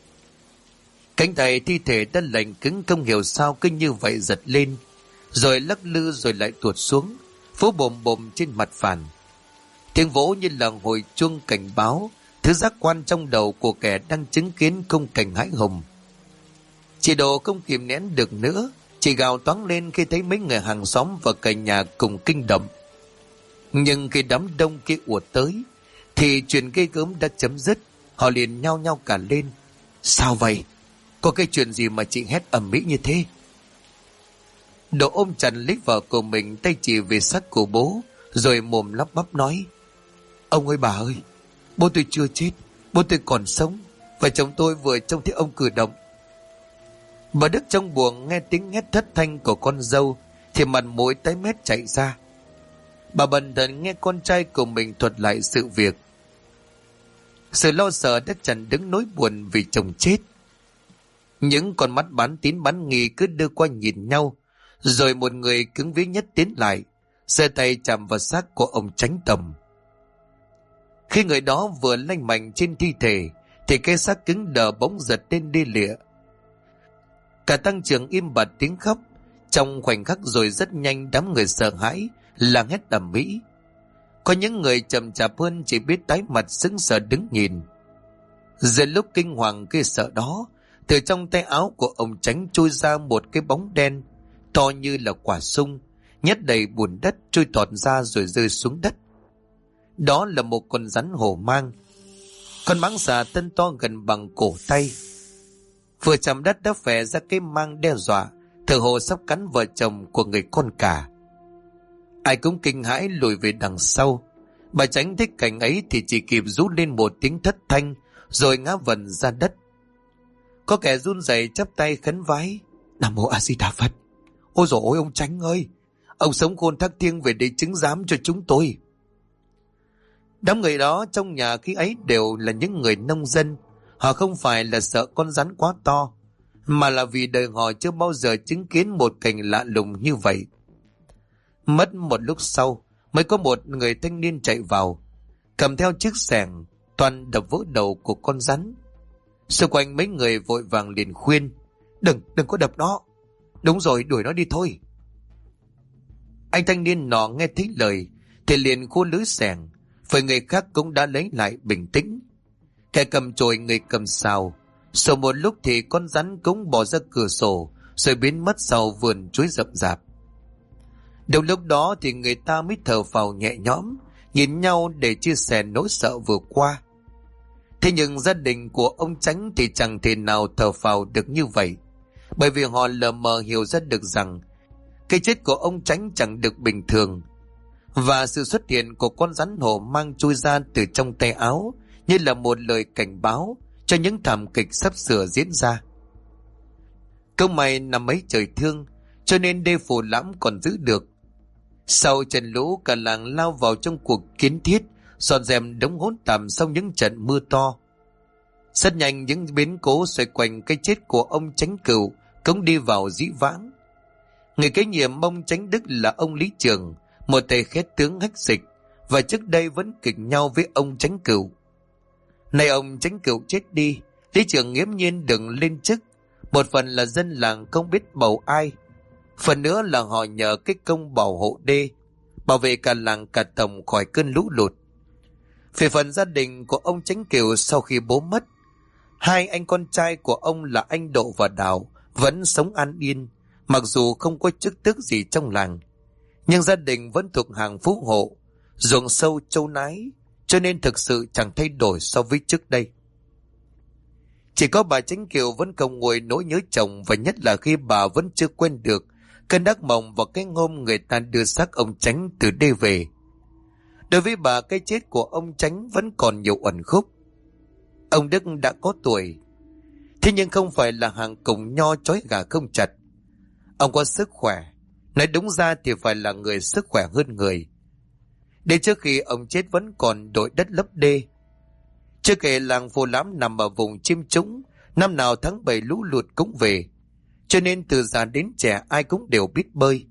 Cánh tay thi thể đã lạnh cứng không hiểu sao cứ như vậy giật lên, rồi lắc lư rồi lại tuột xuống, phố bồm bồm trên mặt phản. Tiếng vỗ như là hồi chuông cảnh báo thứ giác quan trong đầu của kẻ đang chứng kiến khung cảnh hãi hùng. Chị Đồ không kìm nén được nữa, chị gào toáng lên khi thấy mấy người hàng xóm và cả nhà cùng kinh động. Nhưng khi đám đông kia ùa tới thì chuyện ghê gớm đã chấm dứt. Họ liền nhao nhao cả lên, Sao vậy? Có cái chuyện gì mà chị hét ầm ĩ như thế? Độ ôm chặt lấy vợ của mình, tay chỉ về xác của bố, rồi mồm lắp bắp nói: Ông ơi bà ơi, bố tôi chưa chết, bố tôi còn sống, và chồng tôi vừa trông thấy ông cử động. Bà Đức trong buồng nghe tiếng hét thất thanh của con dâu thì mặt mũi tái mét chạy ra. Bà bần thần nghe con trai của mình thuật lại sự việc. Sự lo sợ đã chặn đứng nỗi buồn vì chồng chết. Những con mắt bán tín bán nghi cứ đưa qua nhìn nhau, rồi một người cứng vía nhất tiến lại, giơ tay chạm vào xác của ông Chánh Tầm. Khi người đó vừa lanh mạnh trên thi thể thì cái xác cứng đờ bỗng giật lên đi lịa. Cả tăng trưởng im bặt tiếng khóc. Trong khoảnh khắc rồi rất nhanh đám người sợ hãi la hét ầm ĩ. Có những người chậm chạp hơn chỉ biết tái mặt sững sờ đứng nhìn. Giữa lúc kinh hoàng ghê sợ đó, từ trong tay áo của ông Chánh trôi ra một cái bóng đen to như là quả sung, nhét đầy bùn đất trôi tọt ra rồi rơi xuống đất. Đó là một con rắn hổ mang. Con mãng xà thân to gần bằng cổ tay, vừa chạm đất đã phè ra cái mang đe dọa, thở hồ sắp cắn vợ chồng của người con cả. Ai cũng kinh hãi lùi về đằng sau. Bà Chánh thấy cảnh ấy thì chỉ kịp rú lên một tiếng thất thanh rồi ngã vần ra đất. Có kẻ run rẩy chắp tay khấn vái: Nam mô A Di Đà Phật. Ôi dồi ôi ông Chánh ơi, ông sống khôn thác thiêng về để chứng giám cho chúng tôi. Đám người đó trong nhà khi ấy đều là những người nông dân. Họ không phải là sợ con rắn quá to, mà là vì đời họ chưa bao giờ chứng kiến một cảnh lạ lùng như vậy. Mất một lúc sau mới có một người thanh niên chạy vào, cầm theo chiếc xẻng toàn đập vỡ đầu của con rắn. Xung quanh mấy người vội vàng liền khuyên: Đừng có đập nó. Đúng rồi, đuổi nó đi thôi. Anh thanh niên nọ nghe thấy lời thì liền khua lưới xẻng, với người khác cũng đã lấy lại bình tĩnh. Kẻ cầm chổi, người cầm sào. Sau một lúc thì con rắn cũng bỏ ra cửa sổ rồi biến mất sau vườn chuối rậm rạp. Đầu lúc đó thì người ta mới thở phào nhẹ nhõm, nhìn nhau để chia sẻ nỗi sợ vừa qua. Thế nhưng gia đình của ông Chánh thì chẳng thể nào thở phào được như vậy, bởi vì họ lờ mờ hiểu ra được rằng cái chết của ông Chánh chẳng được bình thường, và sự xuất hiện của con rắn hổ mang chui ra từ trong tay áo như là một lời cảnh báo cho những thảm kịch sắp sửa diễn ra. Không may năm ấy trời thương, cho nên đê Phù Lãm còn giữ được. Sau trận lũ, cả làng lao vào trong cuộc kiến thiết dọn dẹp đống hỗn tạp sau những trận mưa to. Rất nhanh những biến cố xoay quanh cái chết của ông Chánh Cửu cũng đi vào dĩ vãng. Người kế nhiệm ông Chánh Đức là ông Lý Trường, một tay khét tướng hách dịch, và trước đây vẫn kịch nhau với ông Chánh Cửu. Nay ông Chánh Cửu chết đi, Lý Trường nghiễm nhiên đừng lên chức. Một phần là dân làng không biết bầu ai, phần nữa là họ nhờ cái công bảo hộ đê, bảo vệ cả làng cả tổng khỏi cơn lũ lụt. Về phần gia đình của ông Chánh Cửu, sau khi bố mất, hai anh con trai của ông là anh Độ và Đào vẫn sống an yên, mặc dù không có chức tước gì trong làng, nhưng gia đình vẫn thuộc hàng phú hộ, ruộng sâu trâu nái, cho nên thực sự chẳng thay đổi so với trước đây. Chỉ có bà Chánh Kiều vẫn không nguôi nỗi nhớ chồng, và nhất là khi bà vẫn chưa quên được cơn ác mộng vào cái hôm người ta đưa xác ông Chánh từ đê về. Đối với bà, cái chết của ông Chánh vẫn còn nhiều uẩn khúc. Ông Đức đã có tuổi, thế nhưng không phải là hàng cùng nho trói gà không chặt. Ông có sức khỏe, nói đúng ra thì phải là người sức khỏe hơn người. Đến trước khi ông chết vẫn còn đội đất lấp đê. Chưa kể làng Phù Lãm nằm ở vùng chiêm trũng, năm nào tháng 7 lũ lụt cũng về, cho nên từ già đến trẻ ai cũng đều biết bơi.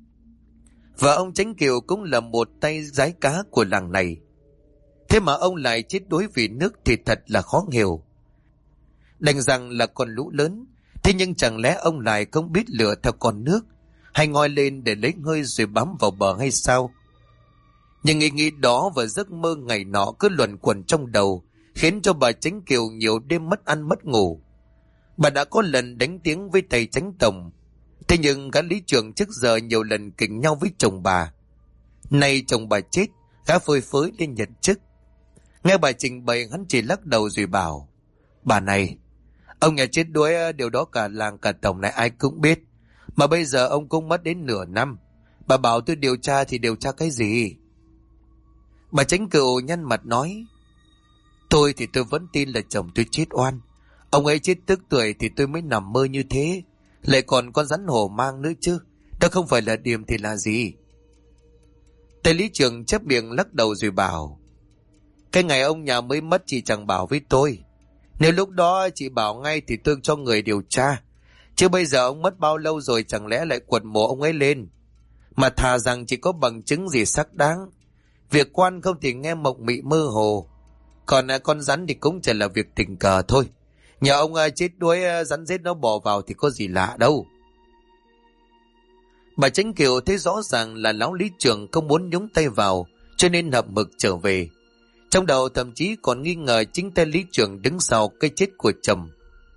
Và ông Chánh Kiều cũng là một tay giái cá của làng này. Thế mà ông lại chết đuối vì nước thì thật là khó hiểu. Đành rằng là con lũ lớn, thế nhưng chẳng lẽ ông lại không biết lựa theo con nước, hay ngoi lên để lấy hơi rồi bám vào bờ hay sao? Nhưng ý nghĩ đó và giấc mơ ngày nọ cứ luẩn quẩn trong đầu, khiến cho bà Chánh Kiều nhiều đêm mất ăn mất ngủ. Bà đã có lần đánh tiếng với thầy Chánh Tổng, thế nhưng gã Lý Trường trước giờ nhiều lần kỉnh nhau với chồng bà. Nay chồng bà chết, gã phơi phới lên nhận chức. Nghe bà trình bày, hắn chỉ lắc đầu rồi bảo: Bà này, Ông nhà chết đuối, điều đó cả làng cả tổng này ai cũng biết. Mà bây giờ ông cũng mất đến nửa năm. Bà bảo tôi điều tra thì điều tra cái gì? Bà Chánh Cựu nhăn mặt nói, tôi thì tôi vẫn tin là chồng tôi chết oan. Ông ấy chết tức tuổi thì tôi mới nằm mơ như thế. Lại còn con rắn hổ mang nữa chứ. Đó không phải là điềm thì là gì? Tây lý trường chép miệng lắc đầu rồi bảo, cái ngày ông nhà mới mất chị chẳng bảo với tôi. Nếu lúc đó chị bảo ngay thì tôi cho người điều tra. Chứ bây giờ ông mất bao lâu rồi, chẳng lẽ lại quật mộ ông ấy lên? Mà thà rằng chỉ có bằng chứng gì xác đáng. Việc quan không thì nghe mộng mị mơ hồ. Còn con rắn thì cũng chỉ là việc tình cờ thôi. Nhà ông chết đuối, rắn rết nó bò vào thì có gì lạ đâu. Bà Chánh Kiều thấy rõ ràng là lão lý trưởng không muốn nhúng tay vào, cho nên hậm hực trở về. Trong đầu thậm chí còn nghi ngờ chính tay lý trưởng đứng sau cái chết của chồng.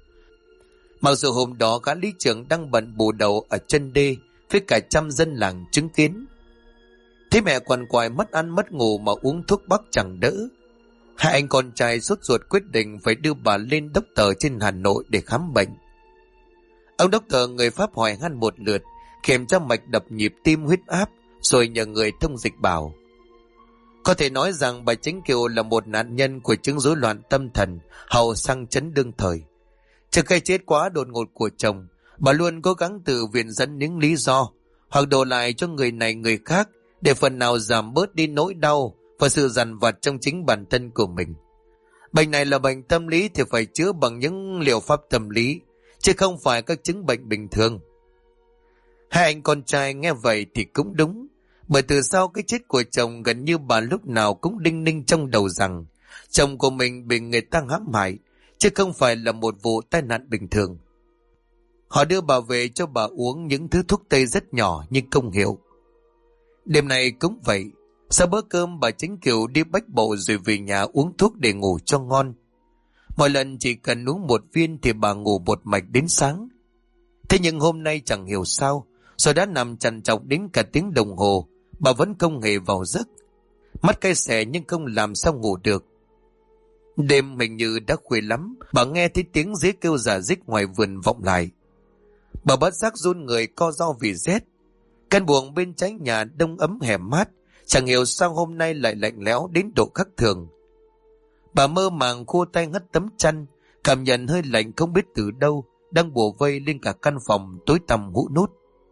Mặc dù hôm đó gã lý trưởng đang bận bù đầu ở chân đê với cả trăm dân làng chứng kiến. Thế mẹ quằn quại mất ăn mất ngủ mà uống thuốc bắc chẳng đỡ. Hai anh con trai sốt ruột quyết định phải đưa bà lên đốc tờ trên Hà Nội để khám bệnh. Ông đốc tờ người Pháp hỏi han một lượt, kiểm tra mạch đập nhịp tim huyết áp, rồi nhờ người thông dịch bảo. Có thể nói rằng bà Chánh Kiều là một nạn nhân của chứng rối loạn tâm thần hậu sang chấn đương thời. Trước cái chết quá đột ngột của chồng, bà luôn cố gắng tự viện dẫn những lý do hoặc đổ lại cho người này người khác để phần nào giảm bớt đi nỗi đau và sự dằn vặt trong chính bản thân của mình. Bệnh này là bệnh tâm lý thì phải chữa bằng những liệu pháp tâm lý, chứ không phải các chứng bệnh bình thường. Hai anh con trai nghe vậy thì cũng đúng, bởi từ sau cái chết của chồng gần như bà lúc nào cũng đinh ninh trong đầu rằng chồng của mình bị người ta hãm hại, chứ không phải là một vụ tai nạn bình thường. Họ đưa bà về cho bà uống những thứ thuốc tây rất nhỏ nhưng công hiệu. Đêm này cũng vậy, sau bữa cơm bà Chánh Kiều đi bách bộ rồi về nhà uống thuốc để ngủ cho ngon. Mọi lần chỉ cần uống một viên thì bà ngủ một mạch đến sáng. Thế nhưng hôm nay chẳng hiểu sao, rồi đã nằm trằn trọc đến cả tiếng đồng hồ, bà vẫn không hề vào giấc. Mắt cay xè nhưng không làm sao ngủ được. Đêm hình như đã khuya lắm, bà nghe thấy tiếng dế kêu rả rích ngoài vườn vọng lại. Bà bất giác run người co ro vì rét. Căn buồng bên trái nhà đông ấm hẻm mát, chẳng hiểu sao hôm nay lại lạnh lẽo đến độ khắc thường. Bà mơ màng khua tay hất tấm chăn, cảm nhận hơi lạnh không biết từ đâu đang bủa vây lên cả căn phòng tối tăm hũ nút.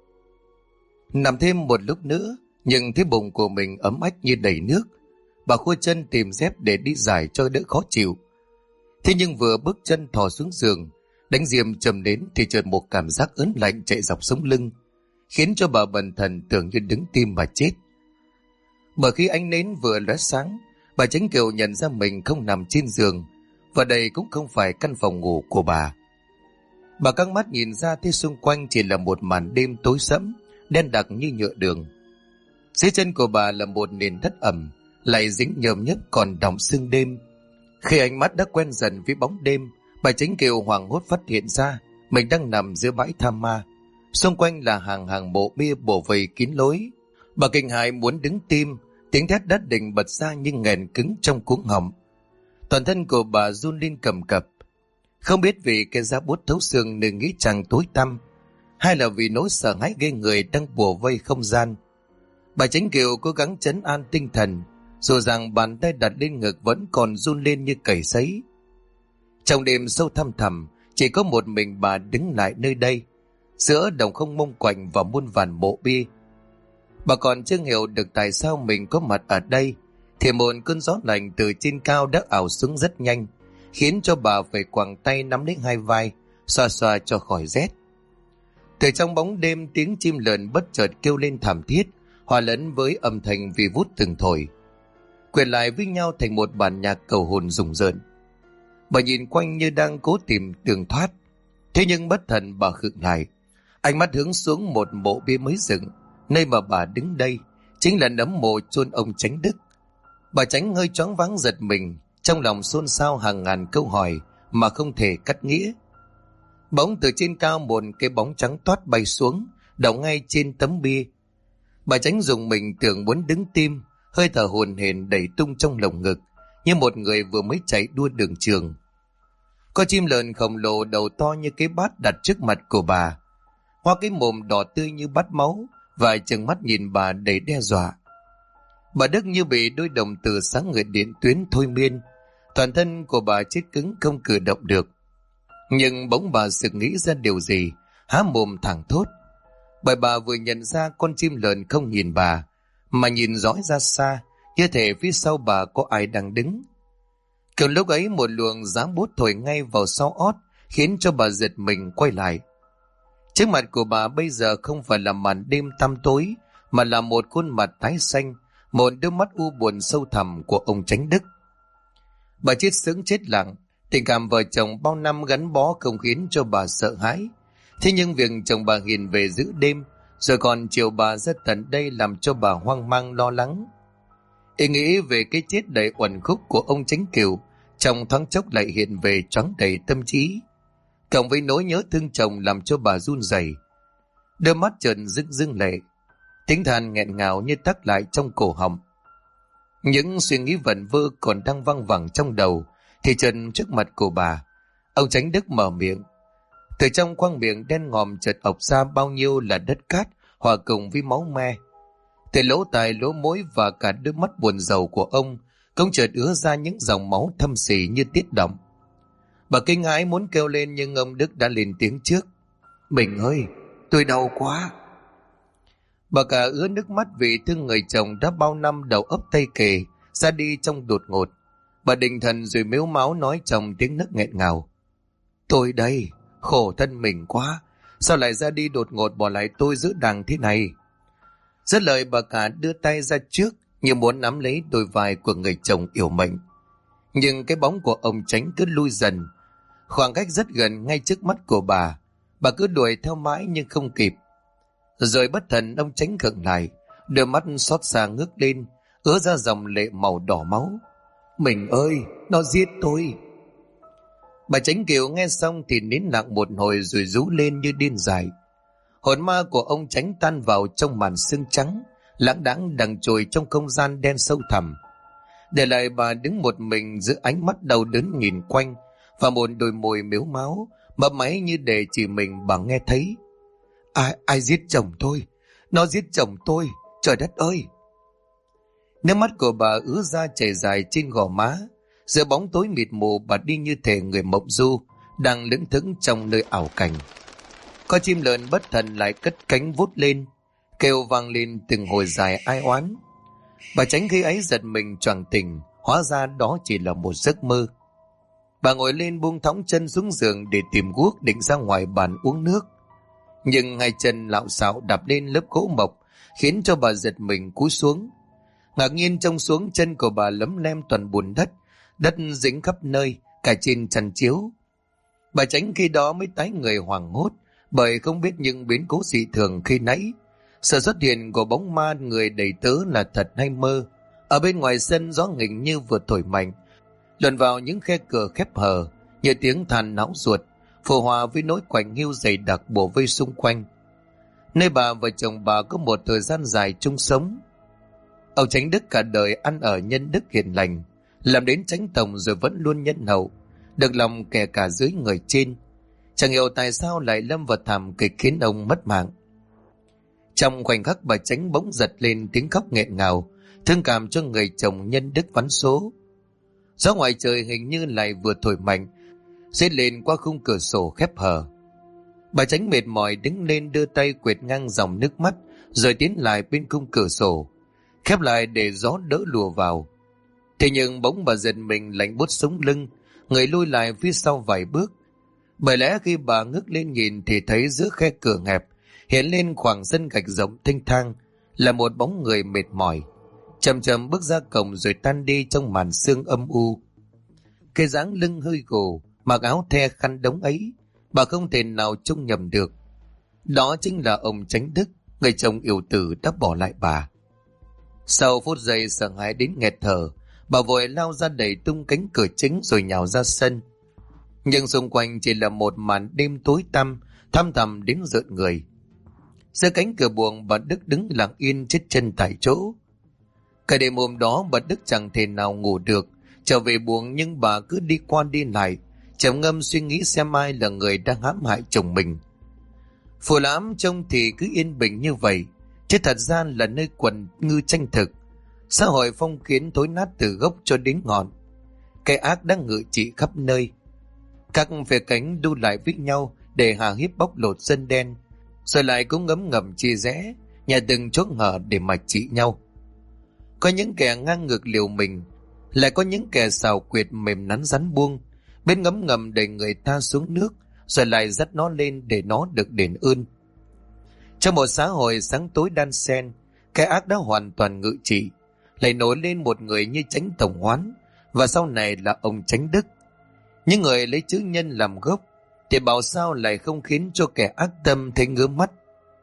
Nằm thêm một lúc nữa, nhưng thấy bụng của mình ấm ách như đầy nước. Bà khua chân tìm dép để đi giải cho đỡ khó chịu. Thế nhưng vừa bước chân thò xuống giường, đánh diêm chầm đến thì chợt một cảm giác ớn lạnh chạy dọc sống lưng, khiến cho bà bần thần tưởng như đứng tim mà chết. Bởi khi ánh nến vừa lóe sáng, bà Chánh Kiều nhận ra mình không nằm trên giường, và đây cũng không phải căn phòng ngủ của bà. Bà căng mắt nhìn ra thấy xung quanh chỉ là một màn đêm tối sẫm, đen đặc như nhựa đường. Dưới chân của bà là một nền đất ẩm, lại dính nhờm nhớp còn đọng sương đêm. Khi ánh mắt đã quen dần với bóng đêm, bà Chánh Kiều hoảng hốt phát hiện ra mình đang nằm giữa bãi tha ma. Xung quanh là hàng hàng mộ bia bổ vây kín lối. Bà kinh hãi muốn đứng tim, tiếng thét đất đình bật ra nhưng nghẹn cứng trong cuống họng. Toàn thân của bà run lên cầm cập. Không biết vì cái giá buốt thấu xương nên nghĩ rằng tối tăm, hay là vì nỗi sợ hãi ghê người đang bủa vây không gian. Bà Chánh Kiều cố gắng trấn an tinh thần, dù rằng bàn tay đặt lên ngực vẫn còn run lên như cầy sấy. Trong đêm sâu thăm thẳm, chỉ có một mình bà đứng lại nơi đây, giữa đồng không mông quạnh và muôn vàn mộ bia. Bà còn chưa hiểu được tại sao mình có mặt ở đây, thì một cơn gió lạnh từ trên cao đã ảo xuống rất nhanh, khiến cho bà phải quàng tay nắm lấy hai vai, xoa xoa cho khỏi rét. Từ trong bóng đêm, tiếng chim lợn bất chợt kêu lên thảm thiết, hòa lẫn với âm thanh vi vút từng thổi, quyện lại với nhau thành một bản nhạc cầu hồn rùng rợn. Bà nhìn quanh như đang cố tìm đường thoát, thế nhưng bất thần bà khựng lại, ánh mắt hướng xuống một mộ bia mới dựng. Nơi mà bà đứng đây chính là nấm mộ chôn ông Chánh Đức. Bà Chánh hơi choáng váng giật mình, trong lòng xôn xao hàng ngàn câu hỏi mà không thể cắt nghĩa. Bỗng từ trên cao một cái bóng trắng toát bay xuống, đậu ngay trên tấm bia. Bà Chánh dùng mình tưởng muốn đứng tim, hơi thở hổn hển đẩy tung trong lồng ngực, như một người vừa mới chạy đua đường trường. Con chim lợn khổng lồ đầu to như cái bát đặt trước mặt của bà, hoa cái mồm đỏ tươi như bát máu và trừng mắt nhìn bà đầy đe dọa. Bà Đức như bị đôi đồng tử sáng người điện tuyến thôi miên, toàn thân của bà chết cứng không cử động được. Nhưng bỗng bà sực nghĩ ra điều gì, há mồm thẳng thốt, bởi bà vừa nhận ra con chim lợn không nhìn bà, mà nhìn dõi ra xa, như thể phía sau bà có ai đang đứng. Kiểu lúc ấy một luồng gió bút thổi ngay vào sau ót, khiến cho bà giật mình quay lại. Trước mặt của bà bây giờ không phải là màn đêm tăm tối, mà là một khuôn mặt tái xanh, một đôi mắt u buồn sâu thẳm của ông Chánh Đức. Bà chết sững chết lặng, tình cảm vợ chồng bao năm gắn bó không khiến cho bà sợ hãi. Thế nhưng việc chồng bà Hiền về giữa đêm, rồi còn chiều bà ra tận đây làm cho bà hoang mang lo lắng. Ý nghĩ về cái chết đầy uẩn khúc của ông Chánh Kiều trong thoáng chốc lại hiện về choáng đầy tâm trí, cộng với nỗi nhớ thương chồng làm cho bà run rẩy, đôi mắt trợn rưng rưng lệ, tiếng than nghẹn ngào như tắc lại trong cổ họng. Những suy nghĩ vẩn vơ còn đang văng vẳng trong đầu thì trần trước mặt của bà, ông Chánh Đức mở miệng. Từ trong khoang miệng đen ngòm chợt ọc ra bao nhiêu là đất cát hòa cùng với máu me. Từ lỗ tai lỗ mũi và cả đôi mắt buồn rầu của ông cũng chợt ứa ra những dòng máu thâm sỉ như tiết động. Bà kinh hãi muốn kêu lên nhưng ông Đức đã lên tiếng trước. Mình ơi, tôi đau quá. Bà cả ứa nước mắt vì thương người chồng đã bao năm đầu ấp tay kề ra đi trong đột ngột. Bà định thần rồi mếu máo nói trong tiếng nấc nghẹn ngào. Tôi đây, khổ thân mình quá, sao lại ra đi đột ngột bỏ lại tôi giữa đàng thế này. Dứt lời bà cả đưa tay ra trước như muốn nắm lấy đôi vai của người chồng yêu mệnh. Nhưng cái bóng của ông Chánh cứ lui dần, khoảng cách rất gần ngay trước mắt của bà cứ đuổi theo mãi nhưng không kịp. Rồi bất thần ông Chánh khựng lại, đôi mắt xót xa ngước lên, ứa ra dòng lệ màu đỏ máu. Mình ơi, nó giết tôi. Bà Chánh Kiều nghe xong thì nín lặng một hồi rồi rú lên như điên dại. Hồn ma của ông Chánh tan vào trong màn sương trắng, lãng đãng đằng trồi trong không gian đen sâu thẳm. Để lại bà đứng một mình giữa ánh mắt đau đớn nhìn quanh và một đôi môi mếu máo, mấp máy như để chỉ mình bà nghe thấy. Ai giết chồng tôi? Nó giết chồng tôi, trời đất ơi! Nước mắt của bà ứa ra chảy dài trên gò má. Giữa bóng tối mịt mù bà đi như thể người mộng du đang lững thững trong nơi ảo cảnh. Con chim lợn bất thần lại cất cánh vút lên, kêu vang lên từng hồi dài ai oán. Bà Chánh khi ấy giật mình choàng tỉnh, hóa ra đó chỉ là một giấc mơ. Bà ngồi lên buông thõng chân xuống giường để tìm guốc định ra ngoài bàn uống nước. Nhưng hai chân lạo xạo đạp lên lớp gỗ mộc khiến cho bà giật mình cúi xuống. Ngạc nhiên trông xuống chân của bà lấm lem toàn bùn đất dính khắp nơi, cả trên chăn chiếu. Bà Chánh khi đó mới tái người hoảng hốt, bởi không biết những biến cố dị thường khi nãy. Sự xuất hiện của bóng ma người đầy tớ là thật hay mơ. Ở bên ngoài sân gió nghịch như vừa thổi mạnh, luồn vào những khe cửa khép hờ, như tiếng than não ruột, phù hòa với nỗi quạnh hiu dày đặc bủa vây xung quanh. Nơi bà và chồng bà có một thời gian dài chung sống. Ông Chánh Đức cả đời ăn ở nhân đức hiền lành, làm đến chánh tổng rồi vẫn luôn nhân hậu, được lòng kẻ cả dưới người trên. Chẳng hiểu tại sao lại lâm vào thảm kịch khiến ông mất mạng. Trong khoảnh khắc bà Chánh bỗng giật lên tiếng khóc nghẹn ngào, thương cảm cho người chồng nhân đức vắn số. Gió ngoài trời hình như lại vừa thổi mạnh, xếp lên qua khung cửa sổ khép hờ. Bà Chánh mệt mỏi đứng lên đưa tay quệt ngang dòng nước mắt, rồi tiến lại bên khung cửa sổ, khép lại để gió đỡ lùa vào. Thế nhưng bỗng bà giật mình lạnh buốt sống lưng, người lui lại phía sau vài bước. Bởi lẽ khi bà ngước lên nhìn thì thấy giữa khe cửa hẹp hiện lên khoảng sân gạch rộng thênh thang là một bóng người mệt mỏi, chậm chậm bước ra cổng rồi tan đi trong màn sương âm u. Cái dáng lưng hơi gù, mặc áo the khăn đống ấy, bà không thể nào trông nhầm được. Đó chính là ông Chánh Đức, người chồng yêu tử đã bỏ lại bà. Sau phút giây sợ hãi đến nghẹt thở, bà vội lao ra đẩy tung cánh cửa chính rồi nhào ra sân. Nhưng xung quanh chỉ là một màn đêm tối tăm, thăm thẳm đến rợn người. Giữa cánh cửa buồng, bà Đức đứng lặng yên chết chân tại chỗ. Cả đêm hôm đó bà Đức chẳng thể nào ngủ được. Trở về buồng nhưng bà cứ đi qua đi lại, trầm ngâm suy nghĩ xem ai là người đang hãm hại chồng mình. Phù Lãm trông thì cứ yên bình như vậy, chứ thật ra là nơi quần ngư tranh thực. Xã hội phong kiến thối nát từ gốc cho đến ngọn. Cái ác đang ngự trị khắp nơi. Các phe cánh đu lại với nhau để hà hiếp bóc lột dân đen, rồi lại cũng ngấm ngầm chia rẽ, nhà từng chốt hở để mà trị nhau. Có những kẻ ngang ngược liều mình, lại có những kẻ xào quyệt mềm nắn rắn buông, bên ngấm ngầm đẩy người ta xuống nước, rồi lại dắt nó lên để nó được đền ơn. Trong một xã hội sáng tối đan xen, cái ác đã hoàn toàn ngự trị, lại nổi lên một người như Chánh Tổng Hoán, và sau này là ông Chánh Đức. Những người lấy chữ nhân làm gốc, thì bảo sao lại không khiến cho kẻ ác tâm thấy ngứa mắt.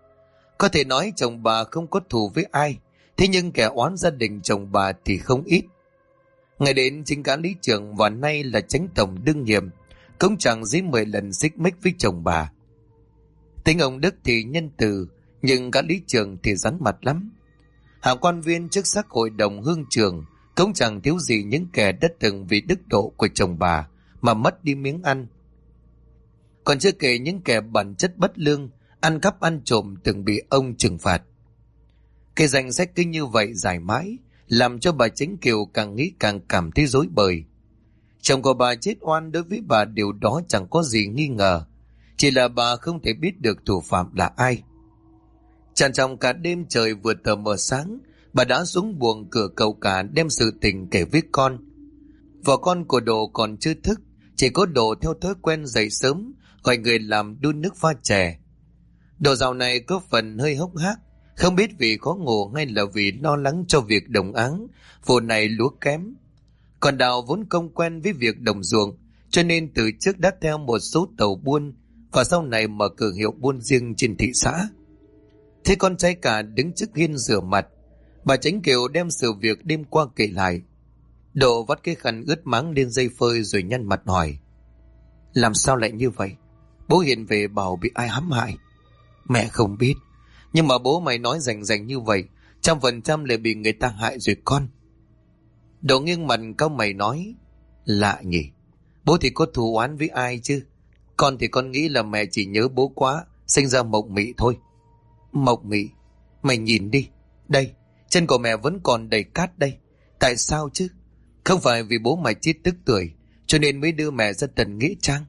Có thể nói chồng bà không có thù với ai, thế nhưng kẻ oán gia đình chồng bà thì không ít. Ngày đến chính cả lý trưởng và nay là Chánh Tổng đương nhiệm cũng chẳng dưới 10 lần xích mích với chồng bà. Tính ông Đức thì nhân từ, nhưng cả lý trưởng thì rắn mặt lắm. Hạng quan viên chức sắc hội đồng hương trường cũng chẳng thiếu gì những kẻ đã từng vì đức độ của chồng bà mà mất đi miếng ăn. Còn chưa kể những kẻ bản chất bất lương, ăn cắp ăn trộm từng bị ông trừng phạt. Cái danh sách cứ như vậy dài mãi, làm cho bà Chính Kiều càng nghĩ càng cảm thấy rối bời. Chồng của bà chết oan, đối với bà điều đó chẳng có gì nghi ngờ, chỉ là bà không thể biết được thủ phạm là ai. Tràn trọc cả đêm trời vừa tờ mờ sáng, bà đã xuống buồng cửa cầu cả đem sự tình kể với con. Vợ con của Đồ còn chưa thức, chỉ có Đồ theo thói quen dậy sớm, gọi người làm đun nước pha chè. Đồ dạo này có phần hơi hốc hác, không biết vì khó ngủ hay là vì lo lắng cho việc đồng áng, vụ này lúa kém. Còn Đào vốn không quen với việc đồng ruộng, cho nên từ trước đã theo một số tàu buôn, và sau này mở cửa hiệu buôn riêng trên thị xã. Thế con trai cả đứng trước hiên rửa mặt, bà Chánh Kiều đem sự việc đêm qua kể lại. Đồ vắt cái khăn ướt máng lên dây phơi rồi nhăn mặt hỏi: làm sao lại như vậy? Bố hiện về bảo bị ai hãm hại. Mẹ không biết, nhưng mà bố mày nói rành như vậy, 100% lại bị người ta hại rồi con. Đồ nghiêng mặt cau mày nói: lạ nhỉ, bố thì có thù oán với ai chứ? Con thì con nghĩ là mẹ chỉ nhớ bố quá, sinh ra mộng mị thôi. Mộng mị? Mày nhìn đi, đây, chân của mẹ vẫn còn đầy cát đây. Tại sao chứ? Không phải vì bố mày chết tức tuổi cho nên mới đưa mẹ ra tận nghĩa trang.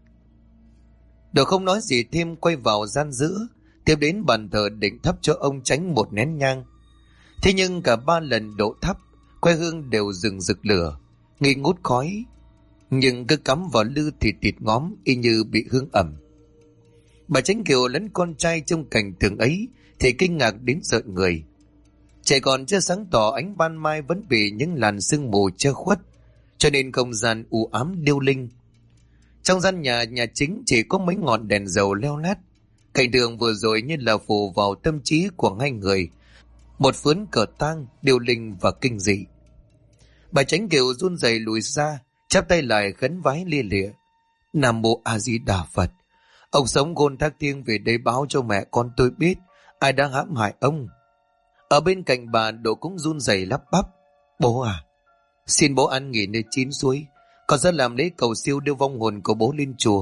Đồ không nói gì thêm, quay vào gian giữa, tiếp đến bàn thờ định thắp cho ông Chánh một nén nhang. Thế nhưng cả 3 lần đổ thắp, que hương đều rừng rực lửa, nghi ngút khói, nhưng cứ cắm vào lư thì thịt ngóm y như bị hương ẩm. Bà Chánh Kiều lẫn con trai trong cảnh tượng ấy thì kinh ngạc đến rợn người. Trời còn chưa sáng tỏ, ánh ban mai vẫn bị những làn sương mù che khuất, cho nên không gian u ám điêu linh. Trong gian nhà chính chỉ có mấy ngọn đèn dầu leo lét. Cảnh đường vừa rồi như là phủ vào tâm trí của hai người một phướn cờ tang điêu linh và kinh dị. Bà Chánh Kiều run rẩy lùi ra, chắp tay lại khấn vái lia lịa: Nam Mô A Di Đà Phật. Ông sống Gôn Thác Tiên về đây báo cho mẹ con tôi biết ai đang hãm hại ông. Ở bên cạnh bà, Độ cũng run rẩy lắp bắp: bố à, xin bố ăn nghỉ nơi chín suối, con sẽ làm lễ cầu siêu đưa vong hồn của bố lên chùa.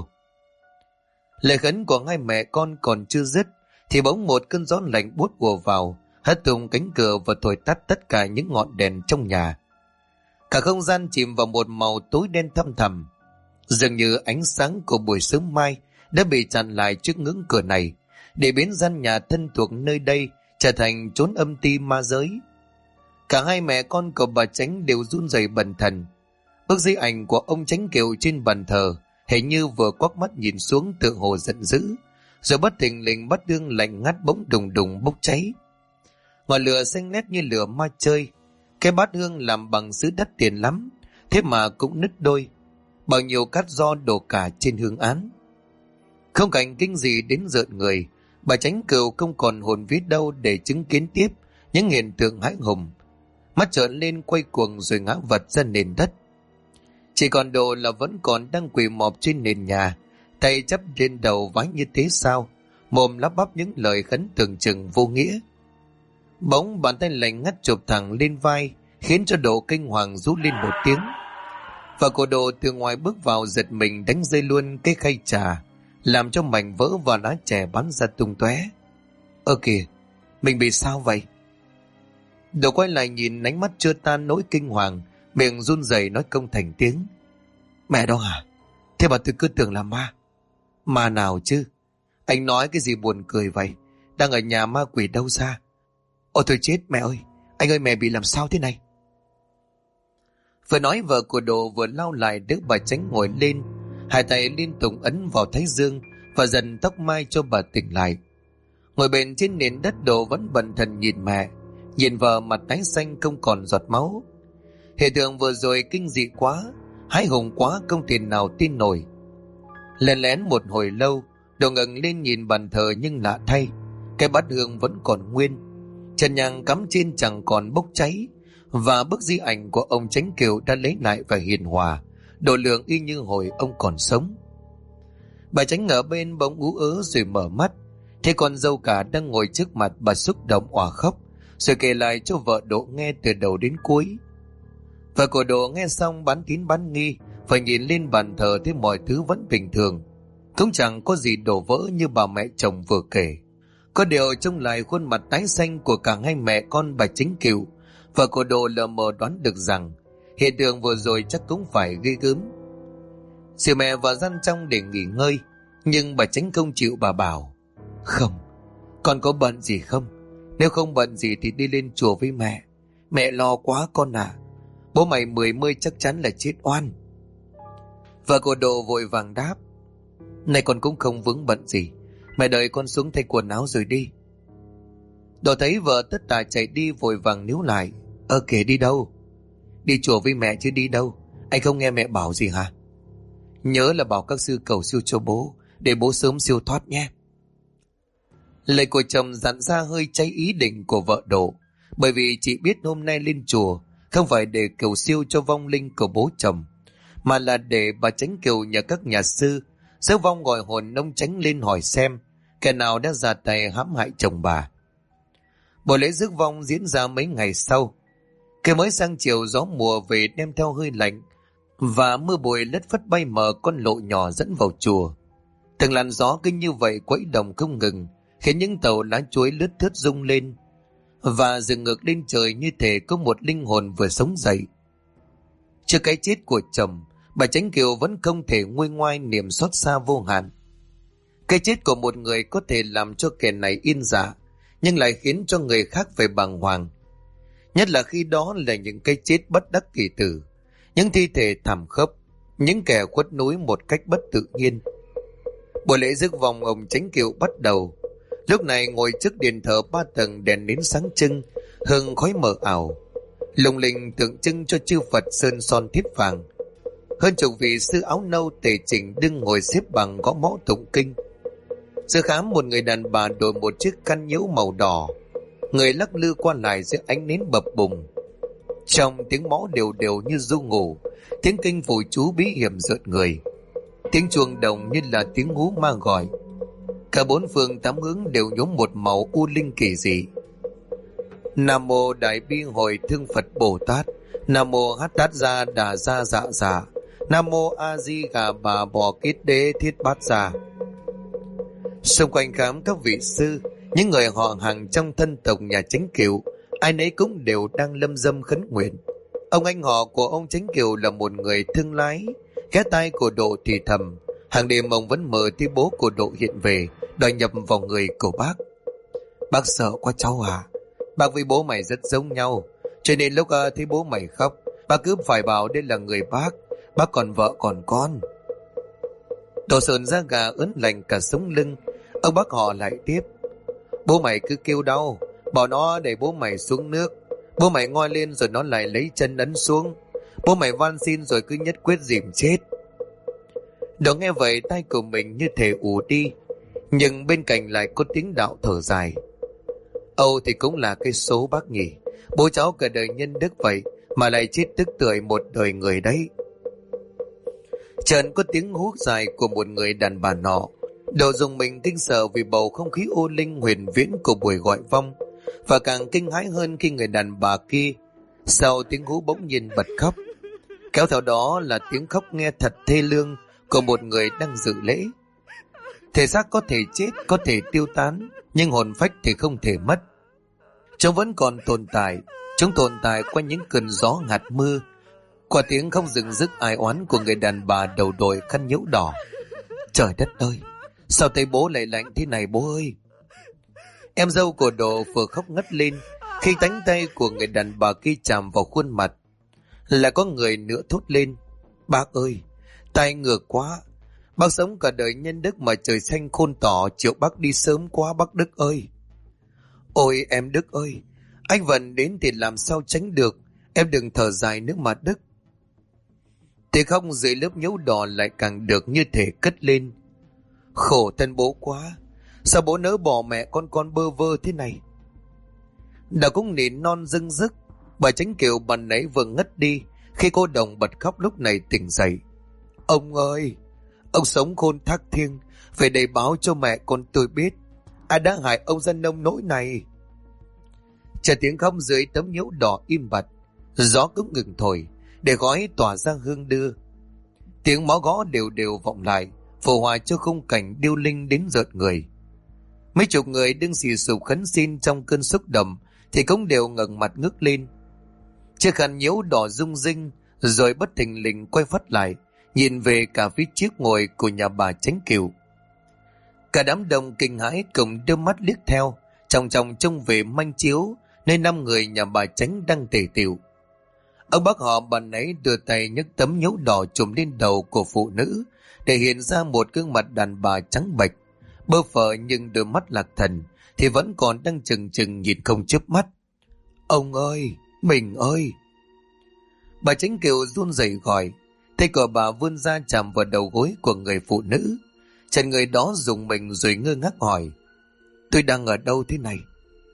Lời khấn của hai mẹ con còn chưa dứt thì bỗng một cơn gió lạnh buốt ùa vào, hất tung cánh cửa và thổi tắt tất cả những ngọn đèn trong nhà. Cả không gian chìm vào một màu tối đen thăm thẳm, dường như ánh sáng của buổi sớm mai đã bị chặn lại trước ngưỡng cửa này, để biến gian nhà thân thuộc nơi đây trở thành chốn âm ti ma giới. Cả hai mẹ con của bà Chánh đều run rẩy bần thần. Bức di ảnh của ông Chánh Kiều trên bàn thờ hình như vừa quắc mắt nhìn xuống tự hồ giận dữ, rồi bất thình lình bát hương lạnh ngắt bỗng đùng đùng bốc cháy. Ngọn lửa xanh lét như lửa ma chơi. Cái bát hương làm bằng sứ đắt tiền lắm, thế mà cũng nứt đôi, bao nhiêu cát giò đổ cả trên hương án. Không cảnh kinh dị đến rợn người, bà Chánh Kiều không còn hồn vía đâu để chứng kiến tiếp những hiện tượng hãi hùng. Mắt trợn lên quay cuồng rồi ngã vật ra nền đất. Chỉ còn Đồ là vẫn còn đang quỳ mọp trên nền nhà, tay chắp lên đầu vái như thế sao, mồm lắp bắp những lời khấn tưởng chừng vô nghĩa. Bỗng bàn tay lạnh ngắt chụp thẳng lên vai, khiến cho Đồ kinh hoàng rú lên một tiếng. Và cô đồ từ ngoài bước vào giật mình đánh rơi luôn cái khay trà, làm cho mảnh vỡ và lá chè bắn ra tung tóe. Ơ kìa, mình bị sao vậy? Đồ quay lại nhìn, ánh mắt chưa tan nỗi kinh hoàng, miệng run rẩy nói không thành tiếng. Mẹ đó hả? Thế mà tôi cứ tưởng là ma. Ma nào chứ? Anh nói cái gì buồn cười vậy? Đang ở nhà ma quỷ đâu ra? Ôi tôi chết mẹ ơi! Anh ơi, mẹ bị làm sao thế này? Vừa nói vợ của Đồ vừa lao lại đỡ bà Chánh ngồi lên, hai tay liên tục ấn vào thái dương và dần tóc mai cho bà tỉnh lại. Ngồi bên trên nền đất, Đồ vẫn bần thần nhìn mẹ, nhìn vợ mặt tái xanh không còn giọt máu. Hiện tượng vừa rồi kinh dị quá, hãi hùng quá, không thể nào tin nổi. Lén lén một hồi lâu, Đồ ngẩng lên nhìn bàn thờ, nhưng lạ thay, cái bát hương vẫn còn nguyên, trần nhang cắm trên chẳng còn bốc cháy, và bức di ảnh của ông Chánh Kiều đã lấy lại và hiền hòa, độ lượng y như hồi ông còn sống. Bà Chánh ở bên bỗng ú ớ rồi mở mắt, thấy con dâu cả đang ngồi trước mặt. Bà xúc động òa khóc, rồi kể lại cho vợ Độ nghe từ đầu đến cuối. Vợ của Độ nghe xong bán tín bán nghi, phải nhìn lên bàn thờ thấy mọi thứ vẫn bình thường, cũng chẳng có gì đổ vỡ như bà mẹ chồng vừa kể. Có điều trông lại khuôn mặt tái xanh của cả hai mẹ con bà Chánh Kiều, vợ của Đồ lờ mờ đoán được rằng hiện tượng vừa rồi chắc cũng phải ghê gớm. Dì mẹ vào gian trong để nghỉ ngơi, nhưng bà Chánh không chịu. Bà bảo: Không, con có bận gì không? Nếu không bận gì thì đi lên chùa với mẹ. Mẹ lo quá con à. Bố mày 10 chắc chắn là chết oan. Vợ của Đồ vội vàng đáp: Này con cũng không vướng bận gì, mẹ đợi con xuống thay quần áo rồi đi. Đồ thấy vợ tất tả chạy đi, vội vàng níu lại: Kìa, đi đâu? Đi chùa với mẹ chứ đi đâu? Anh không nghe mẹ bảo gì hả? Nhớ là bảo các sư cầu siêu cho bố, để bố sớm siêu thoát nhé. Lời của chồng dặn ra hơi cháy ý định của vợ Độ, bởi vì chị biết hôm nay lên chùa không phải để cầu siêu cho vong linh của bố chồng, mà là để bà Chánh Kiều nhờ các nhà sư gieo vong gọi hồn ông Chánh lên hỏi xem kẻ nào đã ra tay hãm hại chồng bà. Buổi lễ rước vong diễn ra mấy ngày sau. Khi mới sang chiều, gió mùa về đem theo hơi lạnh và mưa bụi lất phất bay mờ con lộ nhỏ dẫn vào chùa. Từng làn gió cứ như vậy quẫy đồng không ngừng, khiến những tàu lá chuối lướt thướt rung lên và dựng ngược lên trời, như thể có một linh hồn vừa sống dậy. Trước cái chết của chồng, bà Chánh Kiều vẫn không thể nguôi ngoai niềm xót xa vô hạn. Cái chết của một người có thể làm cho kẻ này yên dạ, nhưng lại khiến cho người khác phải bàng hoàng. Nhất là khi đó là những cái chết bất đắc kỳ tử, những thi thể thảm khốc, những kẻ khuất núi một cách bất tự nhiên. Buổi lễ rước vong ông Chánh Kiều bắt đầu. Lúc này ngồi trước điện thờ 3 tầng, đèn nến sáng trưng, hương khói mờ ảo, lung linh tượng trưng cho chư Phật sơn son thiết vàng. Hơn chục vị sư áo nâu tề chỉnh đứng ngồi xếp bằng gõ mõ tụng kinh. Giữa khám một người đàn bà đội một chiếc khăn nhiễu màu đỏ, người lắc lư qua lại giữa ánh nến bập bùng. Trong tiếng mõ đều đều như ru ngủ, tiếng kinh phù chú bí hiểm rợn người, tiếng chuông đồng như là tiếng hú ma gọi. Cả bốn phương tám hướng đều nhuốm một màu u linh kỳ dị. Nam mô Đại Bi Hội Thương Phật Bồ Tát, Nam mô Hát Tát Gia Đà Gia Dạ Dạ, Nam mô A Di Gà Bà Bò Kít Đế Thiết Bát Gia. Xung quanh khám các vị sư, những người họ hàng trong thân tộc nhà Chánh Kiều, ai nấy cũng đều đang lâm dâm khấn nguyện. Ông anh họ của ông Chánh Kiều là một người thương lái, ghé tai của Độ thì thầm. Hàng đêm ông vẫn mơ thấy bố của Độ hiện về, đòi nhập vào người của bác. Bác sợ quá cháu à? Bác với bố mày rất giống nhau, cho nên lúc thấy bố mày khóc, bác cứ phải bảo đây là người bác còn vợ còn con. Độ sờn da gà ớn lạnh cả sống lưng. Ông bác họ lại tiếp: Bố mày cứ kêu đau, bảo nó đẩy bố mày xuống nước. Bố mày ngoi lên rồi nó lại lấy chân ấn xuống. Bố mày van xin rồi cứ nhất quyết dìm chết. Độ nghe vậy tay của mình như thể ù đi, nhưng bên cạnh lại có tiếng đạo thở dài: Âu thì cũng là cái số bác nhỉ. Bố cháu cả đời nhân đức vậy mà lại chết tức tưởi một đời người đấy. Chợt có tiếng hú dài của một người đàn bà nọ. Độ dùng mình kinh sợ vì bầu không khí ô linh huyền viễn của buổi gọi vong, và càng kinh hãi hơn khi người đàn bà kia sau tiếng hú bỗng nhiên bật khóc. Kéo theo đó là tiếng khóc nghe thật thê lương của một người đang dự lễ. Thể xác có thể chết, có thể tiêu tán, nhưng hồn phách thì không thể mất. Chúng vẫn còn tồn tại. Chúng tồn tại qua những cơn gió hạt mưa, qua tiếng không dừng dứt ai oán của người đàn bà đầu đội khăn nhiễu đỏ. Trời đất ơi, sao tay bố lại lạnh thế này bố ơi? Em dâu của Độ vừa khóc ngất lên khi cánh tay của người đàn bà kia chạm vào khuôn mặt. Là có người nữa thốt lên: Bác ơi, tay ngược quá. Bác sống cả đời nhân đức mà trời xanh khôn tỏ, chịu bác đi sớm quá bác Đức ơi. Ôi em Đức ơi, anh Vân đến thì làm sao tránh được, em đừng thở dài nữa mà Đức. Tiếng khóc dưới lớp nhấu đỏ lại càng được như thể cất lên. Khổ thân bố quá, sao bố nỡ bỏ mẹ con bơ vơ thế này. Đã cũng nỉ non dưng dứt. Bà Chánh Kiều ban nãy vừa ngất đi khi cô Đồng bật khóc lúc này tỉnh dậy. Ông ơi, ông sống khôn thác thiêng, về đây báo cho mẹ con tôi biết ai đã hại ông ra nông nỗi này. Chờ tiếng khóc dưới tấm nhiễu đỏ im bặt, gió cũng ngừng thổi để khói tỏa ra hương đưa. Tiếng mõ gõ đều đều vọng lại, phù hòa cho khung cảnh điêu linh đến rợn người. Mấy chục người đứng xì xụp khấn xin trong cơn xúc động thì cũng đều ngẩng mặt ngước lên. Chiếc khăn nhiễu đỏ rung rinh rồi bất thình lình quay phát lại, nhìn về cả phía trước ngồi của nhà bà Chánh Kiều. Cả đám đông kinh hãi cùng đưa mắt liếc theo, chòng trông về manh chiếu nơi 5 người nhà bà Chánh đang tề tiệu. Ông bác họ ban nãy đưa tay nhấc tấm nhiễu đỏ trùm lên đầu của phụ nữ để hiện ra một gương mặt đàn bà trắng bệch, bơ phờ nhưng đôi mắt lạc thần thì vẫn còn đang chừng chừng nhìn không chớp mắt. Ông ơi, mình ơi! Bà Chánh Kiều run rẩy gọi, tay của bà vươn ra chạm vào đầu gối của người phụ nữ. Chân người đó rùng mình rồi ngơ ngác hỏi: Tôi đang ở đâu thế này?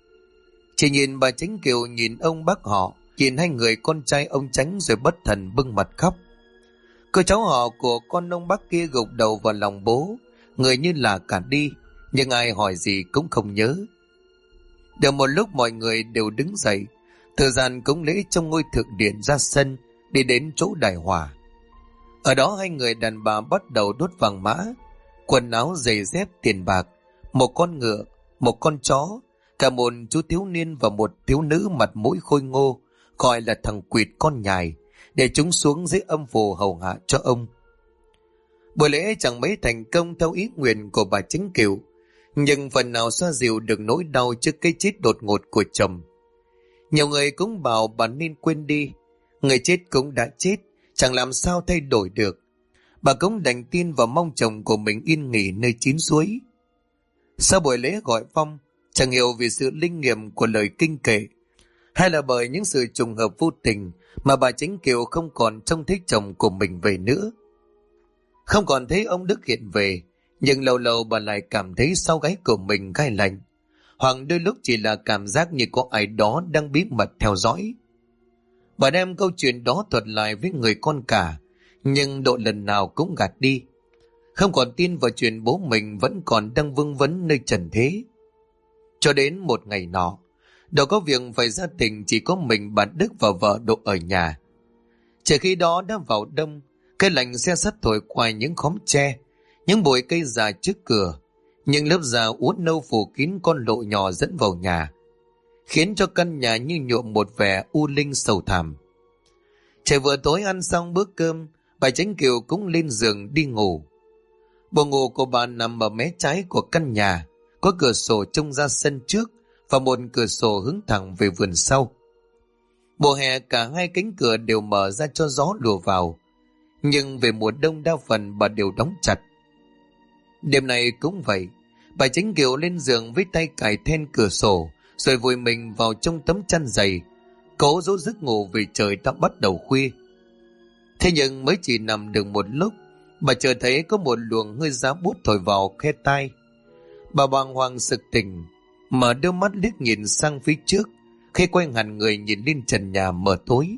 Chỉ nhìn bà Chánh Kiều nhìn ông bác họ, nhìn 2 người con trai ông Chánh rồi bất thần bưng mặt khóc. Cô cháu họ của con ông bác kia gục đầu vào lòng bố, người như là cả đi, nhưng ai hỏi gì cũng không nhớ. Được một lúc mọi người đều đứng dậy, thời gian cúng lễ trong ngôi thượng điện ra sân, đi đến chỗ đại hòa. Ở đó 2 người đàn bà bắt đầu đốt vàng mã, quần áo giày dép tiền bạc, một con ngựa, một con chó, cả một chú thiếu niên và một thiếu nữ mặt mũi khôi ngô, gọi là thằng Quỵt con nhài, để chúng xuống dưới âm phù hầu hạ cho ông. Buổi lễ chẳng mấy thành công theo ý nguyện của bà Chánh Kiều, nhưng phần nào xoa dịu được nỗi đau trước cái chết đột ngột của chồng. Nhiều người cũng bảo bà nên quên đi, người chết cũng đã chết, chẳng làm sao thay đổi được. Bà cũng đành tin và mong chồng của mình yên nghỉ nơi chín suối. Sau buổi lễ gọi phong, chẳng hiểu vì sự linh nghiệm của lời kinh kệ, hay là bởi những sự trùng hợp vô tình mà bà Chánh Kiều không còn trông thấy chồng của mình về nữa. Không còn thấy ông Đức hiện về, nhưng lâu lâu bà lại cảm thấy sau gáy của mình gai lạnh, hoặc đôi lúc chỉ là cảm giác như có ai đó đang bí mật theo dõi. Bà đem câu chuyện đó thuật lại với người con cả, nhưng độ lần nào cũng gạt đi, không còn tin vào chuyện bố mình vẫn còn đang vương vấn nơi trần thế. Cho đến một ngày nọ, đâu có việc phải ra tỉnh, chỉ có mình bà Đức và vợ Độ ở nhà. Trời khi đó đã vào đông, cái lạnh se sắt thổi qua những khóm tre, những bụi cây già trước cửa, những lớp da uốn nâu phủ kín con lộ nhỏ dẫn vào nhà, khiến cho căn nhà như nhuộm một vẻ u linh sầu thảm. Trời vừa tối ăn xong bữa cơm, bà Chánh Kiều cũng lên giường đi ngủ. Buồng ngủ của bà nằm ở mé trái của căn nhà, có cửa sổ trông ra sân trước và một cửa sổ hướng thẳng về vườn sau. Mùa hè cả 2 cánh cửa đều mở ra cho gió lùa vào, nhưng về mùa đông đa phần bà đều đóng chặt. Đêm này cũng vậy, bà Chánh Kiều lên giường với tay cài then cửa sổ, rồi vùi mình vào trong tấm chăn dày, cố dỗ giấc ngủ vì trời đã bắt đầu khuya. Thế nhưng mới chỉ nằm được một lúc, bà chợt thấy có một luồng hơi giá bút thổi vào khe tai. Bà bàng hoàng sực tỉnh, mở đôi mắt liếc nhìn sang phía trước, khi quay hẳn người nhìn lên trần nhà mờ tối.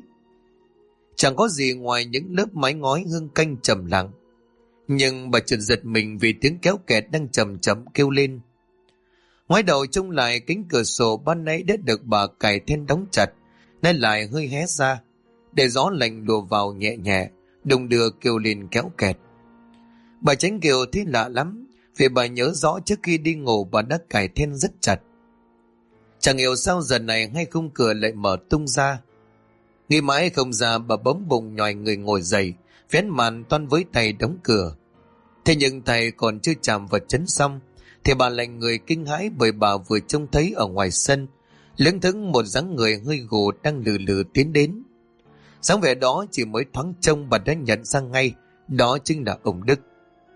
Chẳng có gì ngoài những lớp mái ngói hương canh trầm lặng, nhưng bà chợt giật mình vì tiếng kéo kẹt đang chậm chậm kêu lên. Ngoái đầu trông lại, cánh cửa sổ ban nãy đã được bà cài then đóng chặt, nay lại hơi hé ra, để gió lạnh lùa vào nhẹ nhẹ, đung đưa kêu lên kéo kẹt. Bà Chánh Kiều thấy lạ lắm, vì bà nhớ rõ trước khi đi ngủ bà đã cài then rất chặt. Chẳng hiểu sao giờ này ngay khung cửa lại mở tung ra. Nghĩ mãi không ra, bà bấm bụng nhòi người ngồi dậy, vén màn toan với tay đóng cửa. Thế nhưng thầy còn chưa chạm vào chấn xong, thì bà lạnh người kinh hãi bởi bà vừa trông thấy ở ngoài sân lững thững một dáng người hơi gù đang lừ lừ tiến đến. Dáng vẻ đó chỉ mới thoáng trông bà đã nhận ra ngay, đó chính là ông Đức.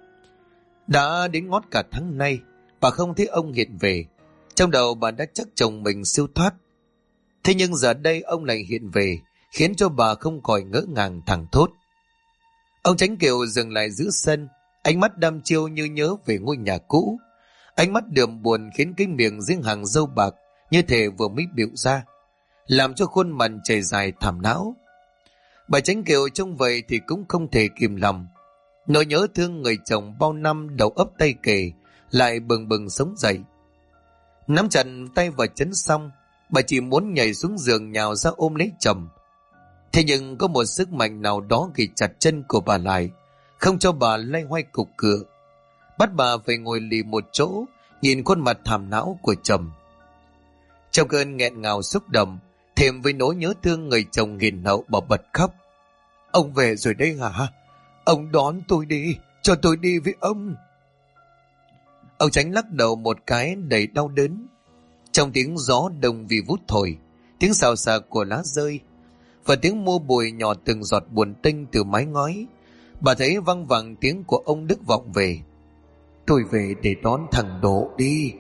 Đã đến ngót cả tháng nay, bà không thấy ông hiện về. Trong đầu bà đã chắc chồng mình siêu thoát. Thế nhưng giờ đây ông lại hiện về, khiến cho bà không khỏi ngỡ ngàng thẳng thốt. Ông Chánh Kiều dừng lại giữa sân, ánh mắt đăm chiêu như nhớ về ngôi nhà cũ. Ánh mắt đượm buồn khiến cái miệng riêng hàng râu bạc như thể vừa mới biểu ra, làm cho khuôn mặt chảy dài thảm não. Bà Chánh Kiều trông vậy thì cũng không thể kìm lòng. Nỗi nhớ thương người chồng bao năm đầu ấp tay kề lại bừng bừng sống dậy. Nắm chặt tay vào chấn xong, bà chỉ muốn nhảy xuống giường nhào ra ôm lấy chồng. Thế nhưng có một sức mạnh nào đó ghi chặt chân của bà lại, không cho bà loay hoay cục cửa, bắt bà phải ngồi lì một chỗ, nhìn khuôn mặt thảm não của chồng. Trong cơn nghẹn ngào xúc động, thêm với nỗi nhớ thương người chồng nghìn hậu, bà bật khóc. Ông về rồi đây hả? Ông đón tôi đi, cho tôi đi với ông. Ông Chánh lắc đầu một cái đầy đau đớn. Trong tiếng gió đông vì vút thổi, tiếng xào xạc của lá rơi và tiếng mưa bụi nhỏ từng giọt buồn tênh từ mái ngói, bà thấy văng vẳng tiếng của ông Đức vọng về. Tôi về để đón thằng Độ đi.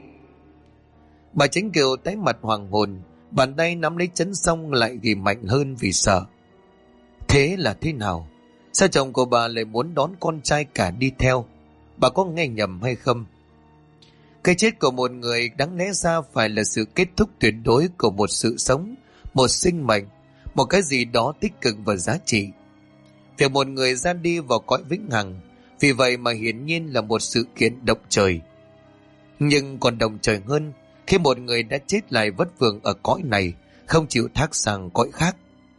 Bà Chánh Kiều tái mặt hoàng hồn, bàn tay nắm lấy chấn xong lại ghì mạnh hơn vì sợ. Thế là thế nào? Sao chồng của bà lại muốn đón con trai cả đi theo? Bà có nghe nhầm hay không? Cái chết của một người đáng lẽ ra phải là sự kết thúc tuyệt đối của một sự sống, một sinh mệnh, một cái gì đó tích cực và giá trị. Việc một người ra đi vào cõi vĩnh hằng, vì vậy mà hiển nhiên là một sự kiện động trời. Nhưng còn động trời hơn khi một người đã chết lại vất vưởng ở cõi này, không chịu thác sang cõi khác.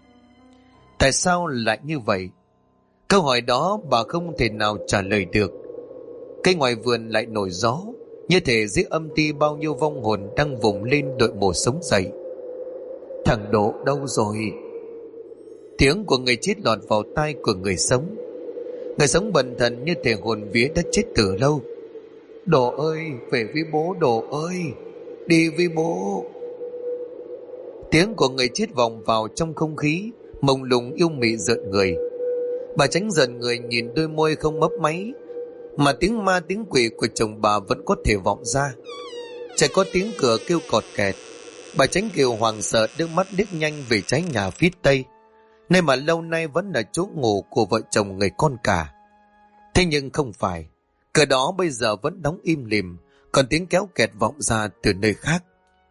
Tại sao lại như vậy? Câu hỏi đó bà không thể nào trả lời được. Cây ngoài vườn lại nổi gió, như thể dưới âm ti bao nhiêu vong hồn đang vùng lên đội mồ sống dậy. Thằng Độ đâu rồi? Tiếng của người chết lọt vào tai của người sống. Người sống bần thần như thể hồn vía đã chết từ lâu. Độ ơi, về với bố Độ ơi, đi với bố. Tiếng của người chết vòng vào trong không khí, mông lung yêu mị rợn người. Bà Chánh giận người nhìn đôi môi không mấp máy, mà tiếng ma tiếng quỷ của chồng bà vẫn có thể vọng ra. Chỉ có tiếng cửa kêu cọt kẹt. Bà Chánh Kiều hoàng sợ đưa mắt liếc nhanh về trái nhà phía tây, nơi mà lâu nay vẫn là chỗ ngủ của vợ chồng người con cả. Thế nhưng không phải, cửa đó bây giờ vẫn đóng im lìm, còn tiếng kéo kẹt vọng ra từ nơi khác.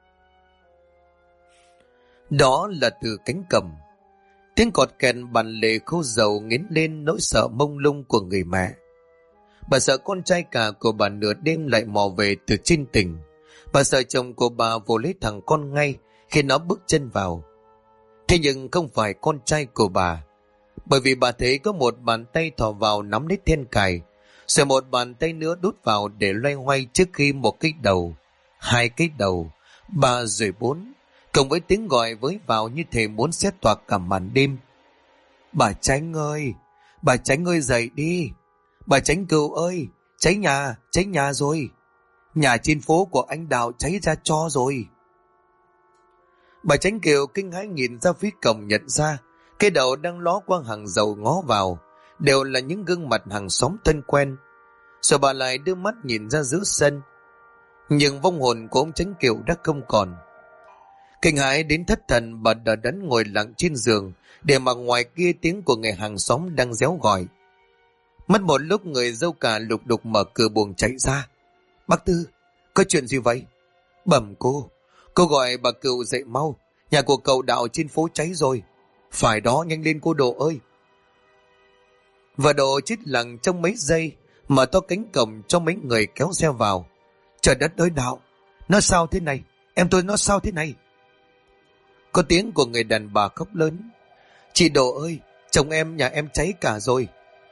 Đó là từ cánh cổng. Tiếng cọt kẹt bàn lề khô dầu nghiến lên nỗi sợ mông lung của người mẹ. Bà sợ con trai cả của bà nửa đêm lại mò về từ trên tỉnh. Bà sợ chồng của bà vồ lấy thằng con ngay khi nó bước chân vào. Thế nhưng không phải con trai của bà, bởi vì bà thấy có một bàn tay thò vào nắm lấy then cài, rồi một bàn tay nữa đút vào để loay hoay trước khi một cái đầu, hai cái đầu, ba rồi bốn, cùng với tiếng gọi với vào như thể muốn xé toạc cả màn đêm. Bà Chánh ơi dậy đi. Bà Chánh Cừu ơi, cháy nhà rồi. Nhà trên phố của anh Đào cháy ra cho rồi. Bà Chánh Kiều kinh hãi nhìn ra phía cổng, nhận ra cái đầu đang ló qua hàng dầu ngó vào đều là những gương mặt hàng xóm thân quen. Rồi bà lại đưa mắt nhìn ra giữa sân, nhưng vong hồn của ông Chánh Kiều đã không còn. Kinh hãi đến thất thần, bà đờ đẫn ngồi lặng trên giường để mặc ngoài kia tiếng của người hàng xóm đang réo gọi. Mất một lúc, người dâu cả lục đục mở cửa buồng chạy ra. Bác Tư, có chuyện gì vậy? Bẩm cô gọi bà Cừu dậy mau, nhà của cậu Đạo trên phố cháy rồi. Phải đó, nhanh lên cô Độ ơi. Và Độ chết lặng trong mấy giây, mở to cánh cổng cho mấy người kéo xe vào. Trời đất ơi Đạo, nó sao thế này? Em tôi nó sao thế này? Có tiếng của người đàn bà khóc lớn. Chị Đồ ơi, chồng em nhà em cháy cả rồi.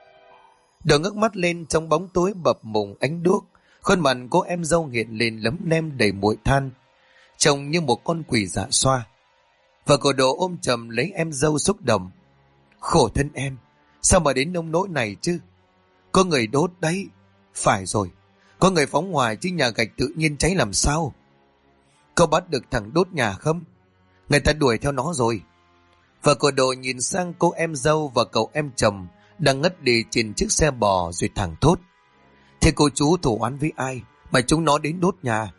Đồ ngước mắt lên trong bóng tối bập bùng ánh đuốc. Khuôn mặt cô em dâu hiện lên lấm lem đầy muội than, trông như một con quỷ dạ xoa. Và cô Đồ ôm chầm lấy em dâu xúc động. Khổ thân em, sao mà đến nông nỗi này chứ? Có người đốt đấy. Phải rồi, có người phóng hỏa chứ nhà gạch tự nhiên cháy làm sao? Có bắt được thằng đốt nhà không? Người ta đuổi theo nó rồi. Và cô Đồ nhìn sang cô em dâu và cậu em chồng đang ngất đi trên chiếc xe bò rồi thẳng thốt. Thế cô chú thù oán với ai mà chúng nó đến đốt nhà?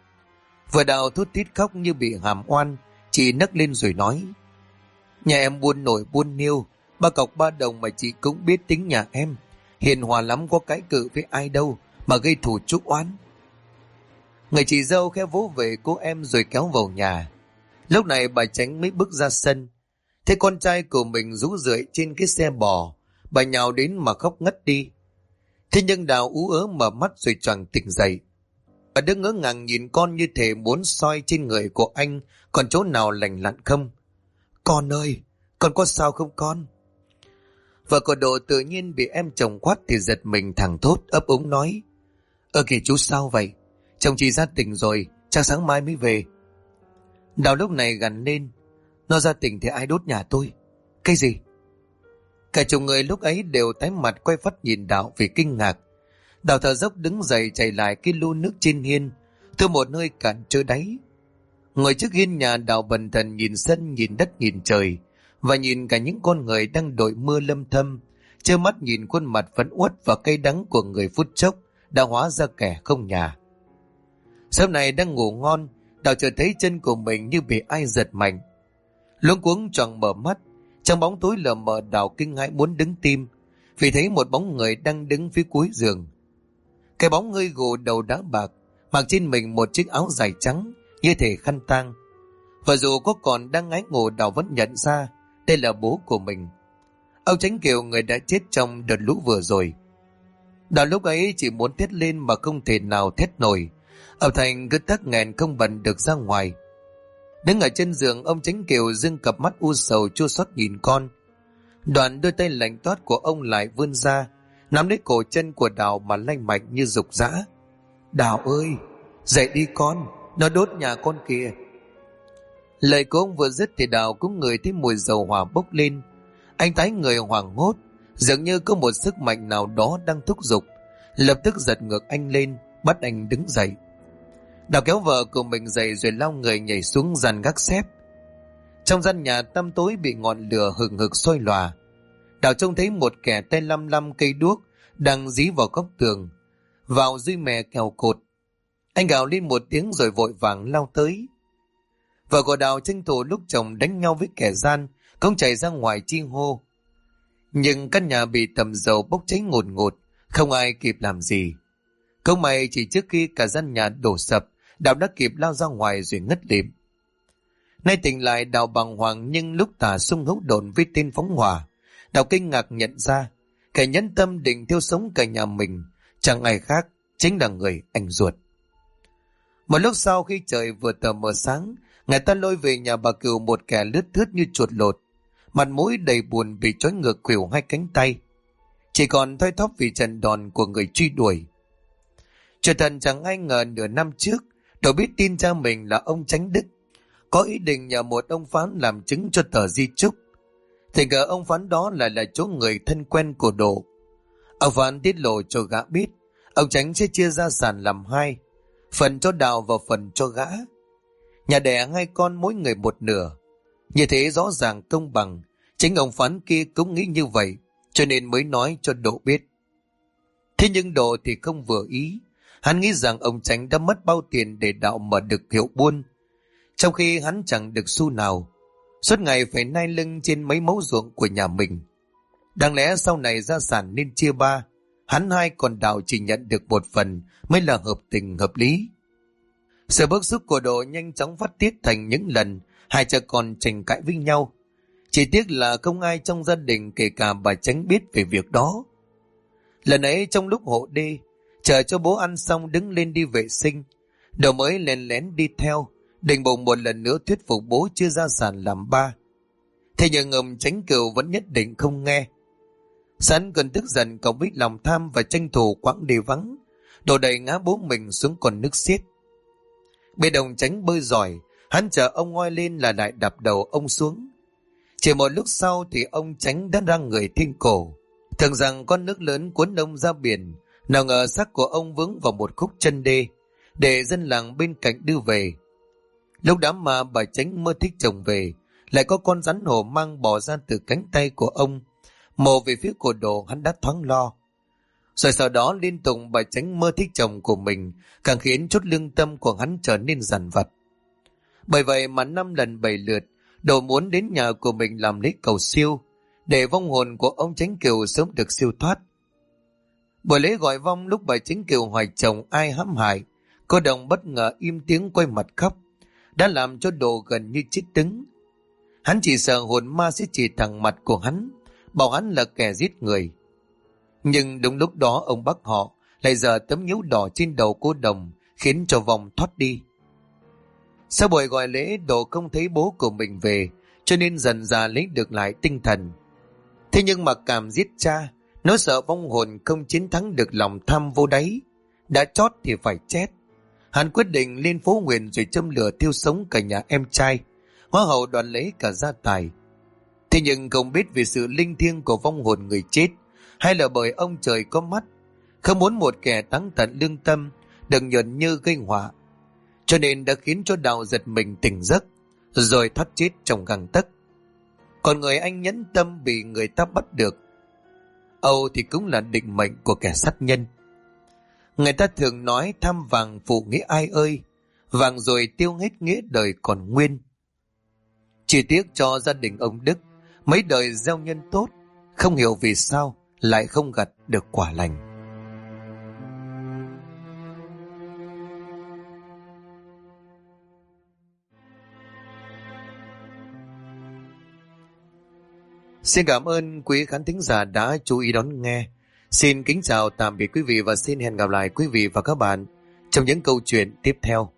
Vừa Đào thút thít khóc như bị hàm oan. Chị nấc lên rồi nói: Nhà em buôn nổi buôn niêu, ba cọc ba đồng mà chị cũng biết tính nhà em. Hiền hòa lắm, có cái cự với ai đâu mà gây thù chuốc oán. Người chị dâu khẽ vỗ về cô em rồi kéo vào nhà. Lúc này bà Chánh mới bước ra sân. Thấy con trai của mình rú rượi trên cái xe bò, bà nhào đến mà khóc ngất đi. Thế nhưng Đào ú ớ mở mắt rồi choàng tỉnh dậy. Bà đứng ngỡ ngàng nhìn con như thể muốn soi trên người của anh còn chỗ nào lành lặn không. Con ơi, con có sao không con? Vợ của Đồ tự nhiên bị em chồng quát thì giật mình thẳng thốt ấp úng nói: Kìa chú sao vậy? Chồng chị ra tỉnh rồi, chắc sáng mai mới về. Đào lúc này gằn lên: Nó ra tỉnh thì ai đốt nhà tôi? Cái gì? Cả chục người lúc ấy đều tái mặt quay phát nhìn Đào vì kinh ngạc. Đào thở dốc đứng dậy chạy lại cái lu nước trên hiên, từ một nơi cạn trơ đáy. Ngồi trước hiên nhà, Đào bần thần nhìn sân, nhìn đất, nhìn trời, và nhìn cả những con người đang đội mưa lâm thâm, trơ mắt nhìn khuôn mặt phẫn uất và cay đắng của người phút chốc đã hóa ra kẻ không nhà. Sớm này đang ngủ ngon, Đào chợt thấy chân của mình như bị ai giật mạnh. Luống cuống choàng mở mắt, trong bóng tối lờ mờ Đào kinh hãi muốn đứng tim, vì thấy một bóng người đang đứng phía cuối giường. Cái bóng người gù đầu đá bạc, mặc trên mình một chiếc áo dài trắng như thể khăn tang. Và dù có còn đang ngáy ngủ, Đào vẫn nhận ra đây là bố của mình, ông Chánh Kiều, người đã chết trong đợt lũ vừa rồi. Đào lúc ấy chỉ muốn thét lên mà không thể nào thét nổi, âm thanh cứ tắc nghẹn không bật được ra ngoài. Đứng ở chân giường, ông Chánh Kiều dưng cặp mắt u sầu chua xót nhìn con. Đoạn đôi tay lạnh toát của ông lại vươn ra, nắm lấy cổ chân của Đào mà lay mạnh như dục dã. Đào ơi, dậy đi con, nó đốt nhà con kìa. Lời của ông vừa dứt thì Đào cũng ngửi thấy mùi dầu hỏa bốc lên. Anh tái người hoảng hốt, dường như có một sức mạnh nào đó đang thúc giục, lập tức giật ngược anh lên, bắt anh đứng dậy. Đào kéo vợ của mình dậy rồi lao người nhảy xuống giàn gác xếp. Trong gian nhà tăm tối bị ngọn lửa hừng hực sôi lòa. Đào trông thấy một kẻ tay lăm lăm cây đuốc đang dí vào góc tường, vào duy mè kèo cột. Anh gào lên một tiếng rồi vội vàng lao tới. Vợ của Đào tranh thủ lúc chồng đánh nhau với kẻ gian, cũng chạy ra ngoài chi hô. Nhưng căn nhà bị tầm dầu bốc cháy ngùn ngụt, không ai kịp làm gì. Không may chỉ trước khi cả gian nhà đổ sập, Đào đã kịp lao ra ngoài rồi ngất lịm. Nay tỉnh lại, Đào bàng hoàng, nhưng lúc tả xung hữu đồn với tên phóng hỏa, Đào kinh ngạc nhận ra kẻ nhẫn tâm định thiêu sống cả nhà mình chẳng ai khác chính là người anh ruột. Một lúc sau, khi trời vừa tờ mờ sáng, người ta lôi về nhà bà Cừu một kẻ lướt thướt như chuột lột, mặt mũi đầy buồn bị trói ngược khuỷu hai cánh tay, chỉ còn thoi thóp vì trận đòn của người truy đuổi. Trời thần chẳng ai ngờ nửa năm trước, Đào biết tin cha mình là ông Chánh Đức có ý định nhờ một ông phán làm chứng cho tờ di chúc. Thì ngờ ông phán đó lại là chỗ người thân quen của Đồ. Ông phán tiết lộ cho gã biết ông Chánh sẽ chia gia sản làm hai, phần cho Đào và phần cho gã. Nhà đẻ hai con mỗi người một nửa, như thế rõ ràng công bằng. Chính ông phán kia cũng nghĩ như vậy, cho nên mới nói cho Độ biết. Thế nhưng Độ thì không vừa ý. Hắn nghĩ rằng ông Chánh đã mất bao tiền để Đạo mở được hiệu buôn, trong khi hắn chẳng được xu nào, suốt ngày phải nai lưng trên mấy mẫu ruộng của nhà mình. Đáng lẽ sau này gia sản nên chia ba, hắn hai còn Đạo chỉ nhận được một phần mới là hợp tình hợp lý. Sự bức xúc của Độ nhanh chóng phát tiết thành những lần hai cha con tranh cãi với nhau. Chỉ tiếc là không ai trong gia đình, kể cả bà Chánh, biết về việc đó. Lần ấy trong lúc hộ đê chờ cho bố ăn xong đứng lên đi vệ sinh, Độ mới lén lén đi theo, định bụng một lần nữa thuyết phục bố chia gia sản làm ba. Thế nhưng ông Chánh Cửu vẫn nhất định không nghe. Sẵn cơn tức giận cộng với lòng tham và tranh thủ quãng đi vắng, đổ đầy ngã bố mình xuống con nước xiết. Biết ông Chánh bơi giỏi, hắn chờ ông ngoi lên là lại đập đầu ông xuống. Chỉ một lúc sau thì ông Chánh đã ra người thiên cổ. Tưởng rằng con nước lớn cuốn ông ra biển, nào ngờ xác của ông vướng vào một khúc chân đê, để dân làng bên cạnh đưa về. Lúc đó mà bà Chánh mơ thích chồng về, lại có con rắn hổ mang bò ra từ cánh tay của ông, mò về phía cổ đồ. Hắn đã thoáng lo. Rồi sau đó liên tục bà Chánh mơ thích chồng của mình, càng khiến chút lương tâm của hắn trở nên dằn vặt. Bởi vậy mà 5 lần 7 lượt, đồ muốn đến nhà của mình làm lễ cầu siêu, để vong hồn của ông Chánh Cửu sớm được siêu thoát. Buổi lễ gọi vong lúc bà Chánh Cửu hỏi chồng ai hãm hại, cô đồng bất ngờ im tiếng quay mặt khóc, đã làm cho đồ gần như chết đứng. Hắn chỉ sợ hồn ma sẽ chỉ thẳng mặt của hắn, bảo hắn là kẻ giết người. Nhưng đúng lúc đó ông bác họ lại giở tấm nhũ đỏ trên đầu cô đồng, khiến cho vong thoát đi. Sau buổi gọi lễ, đồ không thấy bố của mình về, cho nên dần dà lấy được lại tinh thần. Thế nhưng mà cảm giết cha, nó sợ vong hồn không chiến thắng được lòng tham vô đáy, đã chót thì phải chết. Hắn quyết định lên phố nguyền rồi châm lửa thiêu sống cả nhà em trai, hoa hậu đoàn lễ cả gia tài. Thế nhưng không biết vì sự linh thiêng của vong hồn người chết, hay là bởi ông trời có mắt, không muốn một kẻ táng tận lương tâm đừng nhuận như gây họa, cho nên đã khiến cho Đào giật mình tỉnh giấc, rồi thoát chết trong gang tấc. Còn người anh nhẫn tâm bị người ta bắt được, Âu thì cũng là định mệnh của kẻ sát nhân. Người ta thường nói tham vàng phụ nghĩa ai ơi, vàng rồi tiêu hết nghĩa đời còn nguyên. Chỉ tiếc cho gia đình ông Đức, mấy đời gieo nhân tốt, không hiểu vì sao lại không gặt được quả lành. Xin cảm ơn quý khán thính giả đã chú ý đón nghe. Xin kính chào tạm biệt quý vị và xin hẹn gặp lại quý vị và các bạn trong những câu chuyện tiếp theo.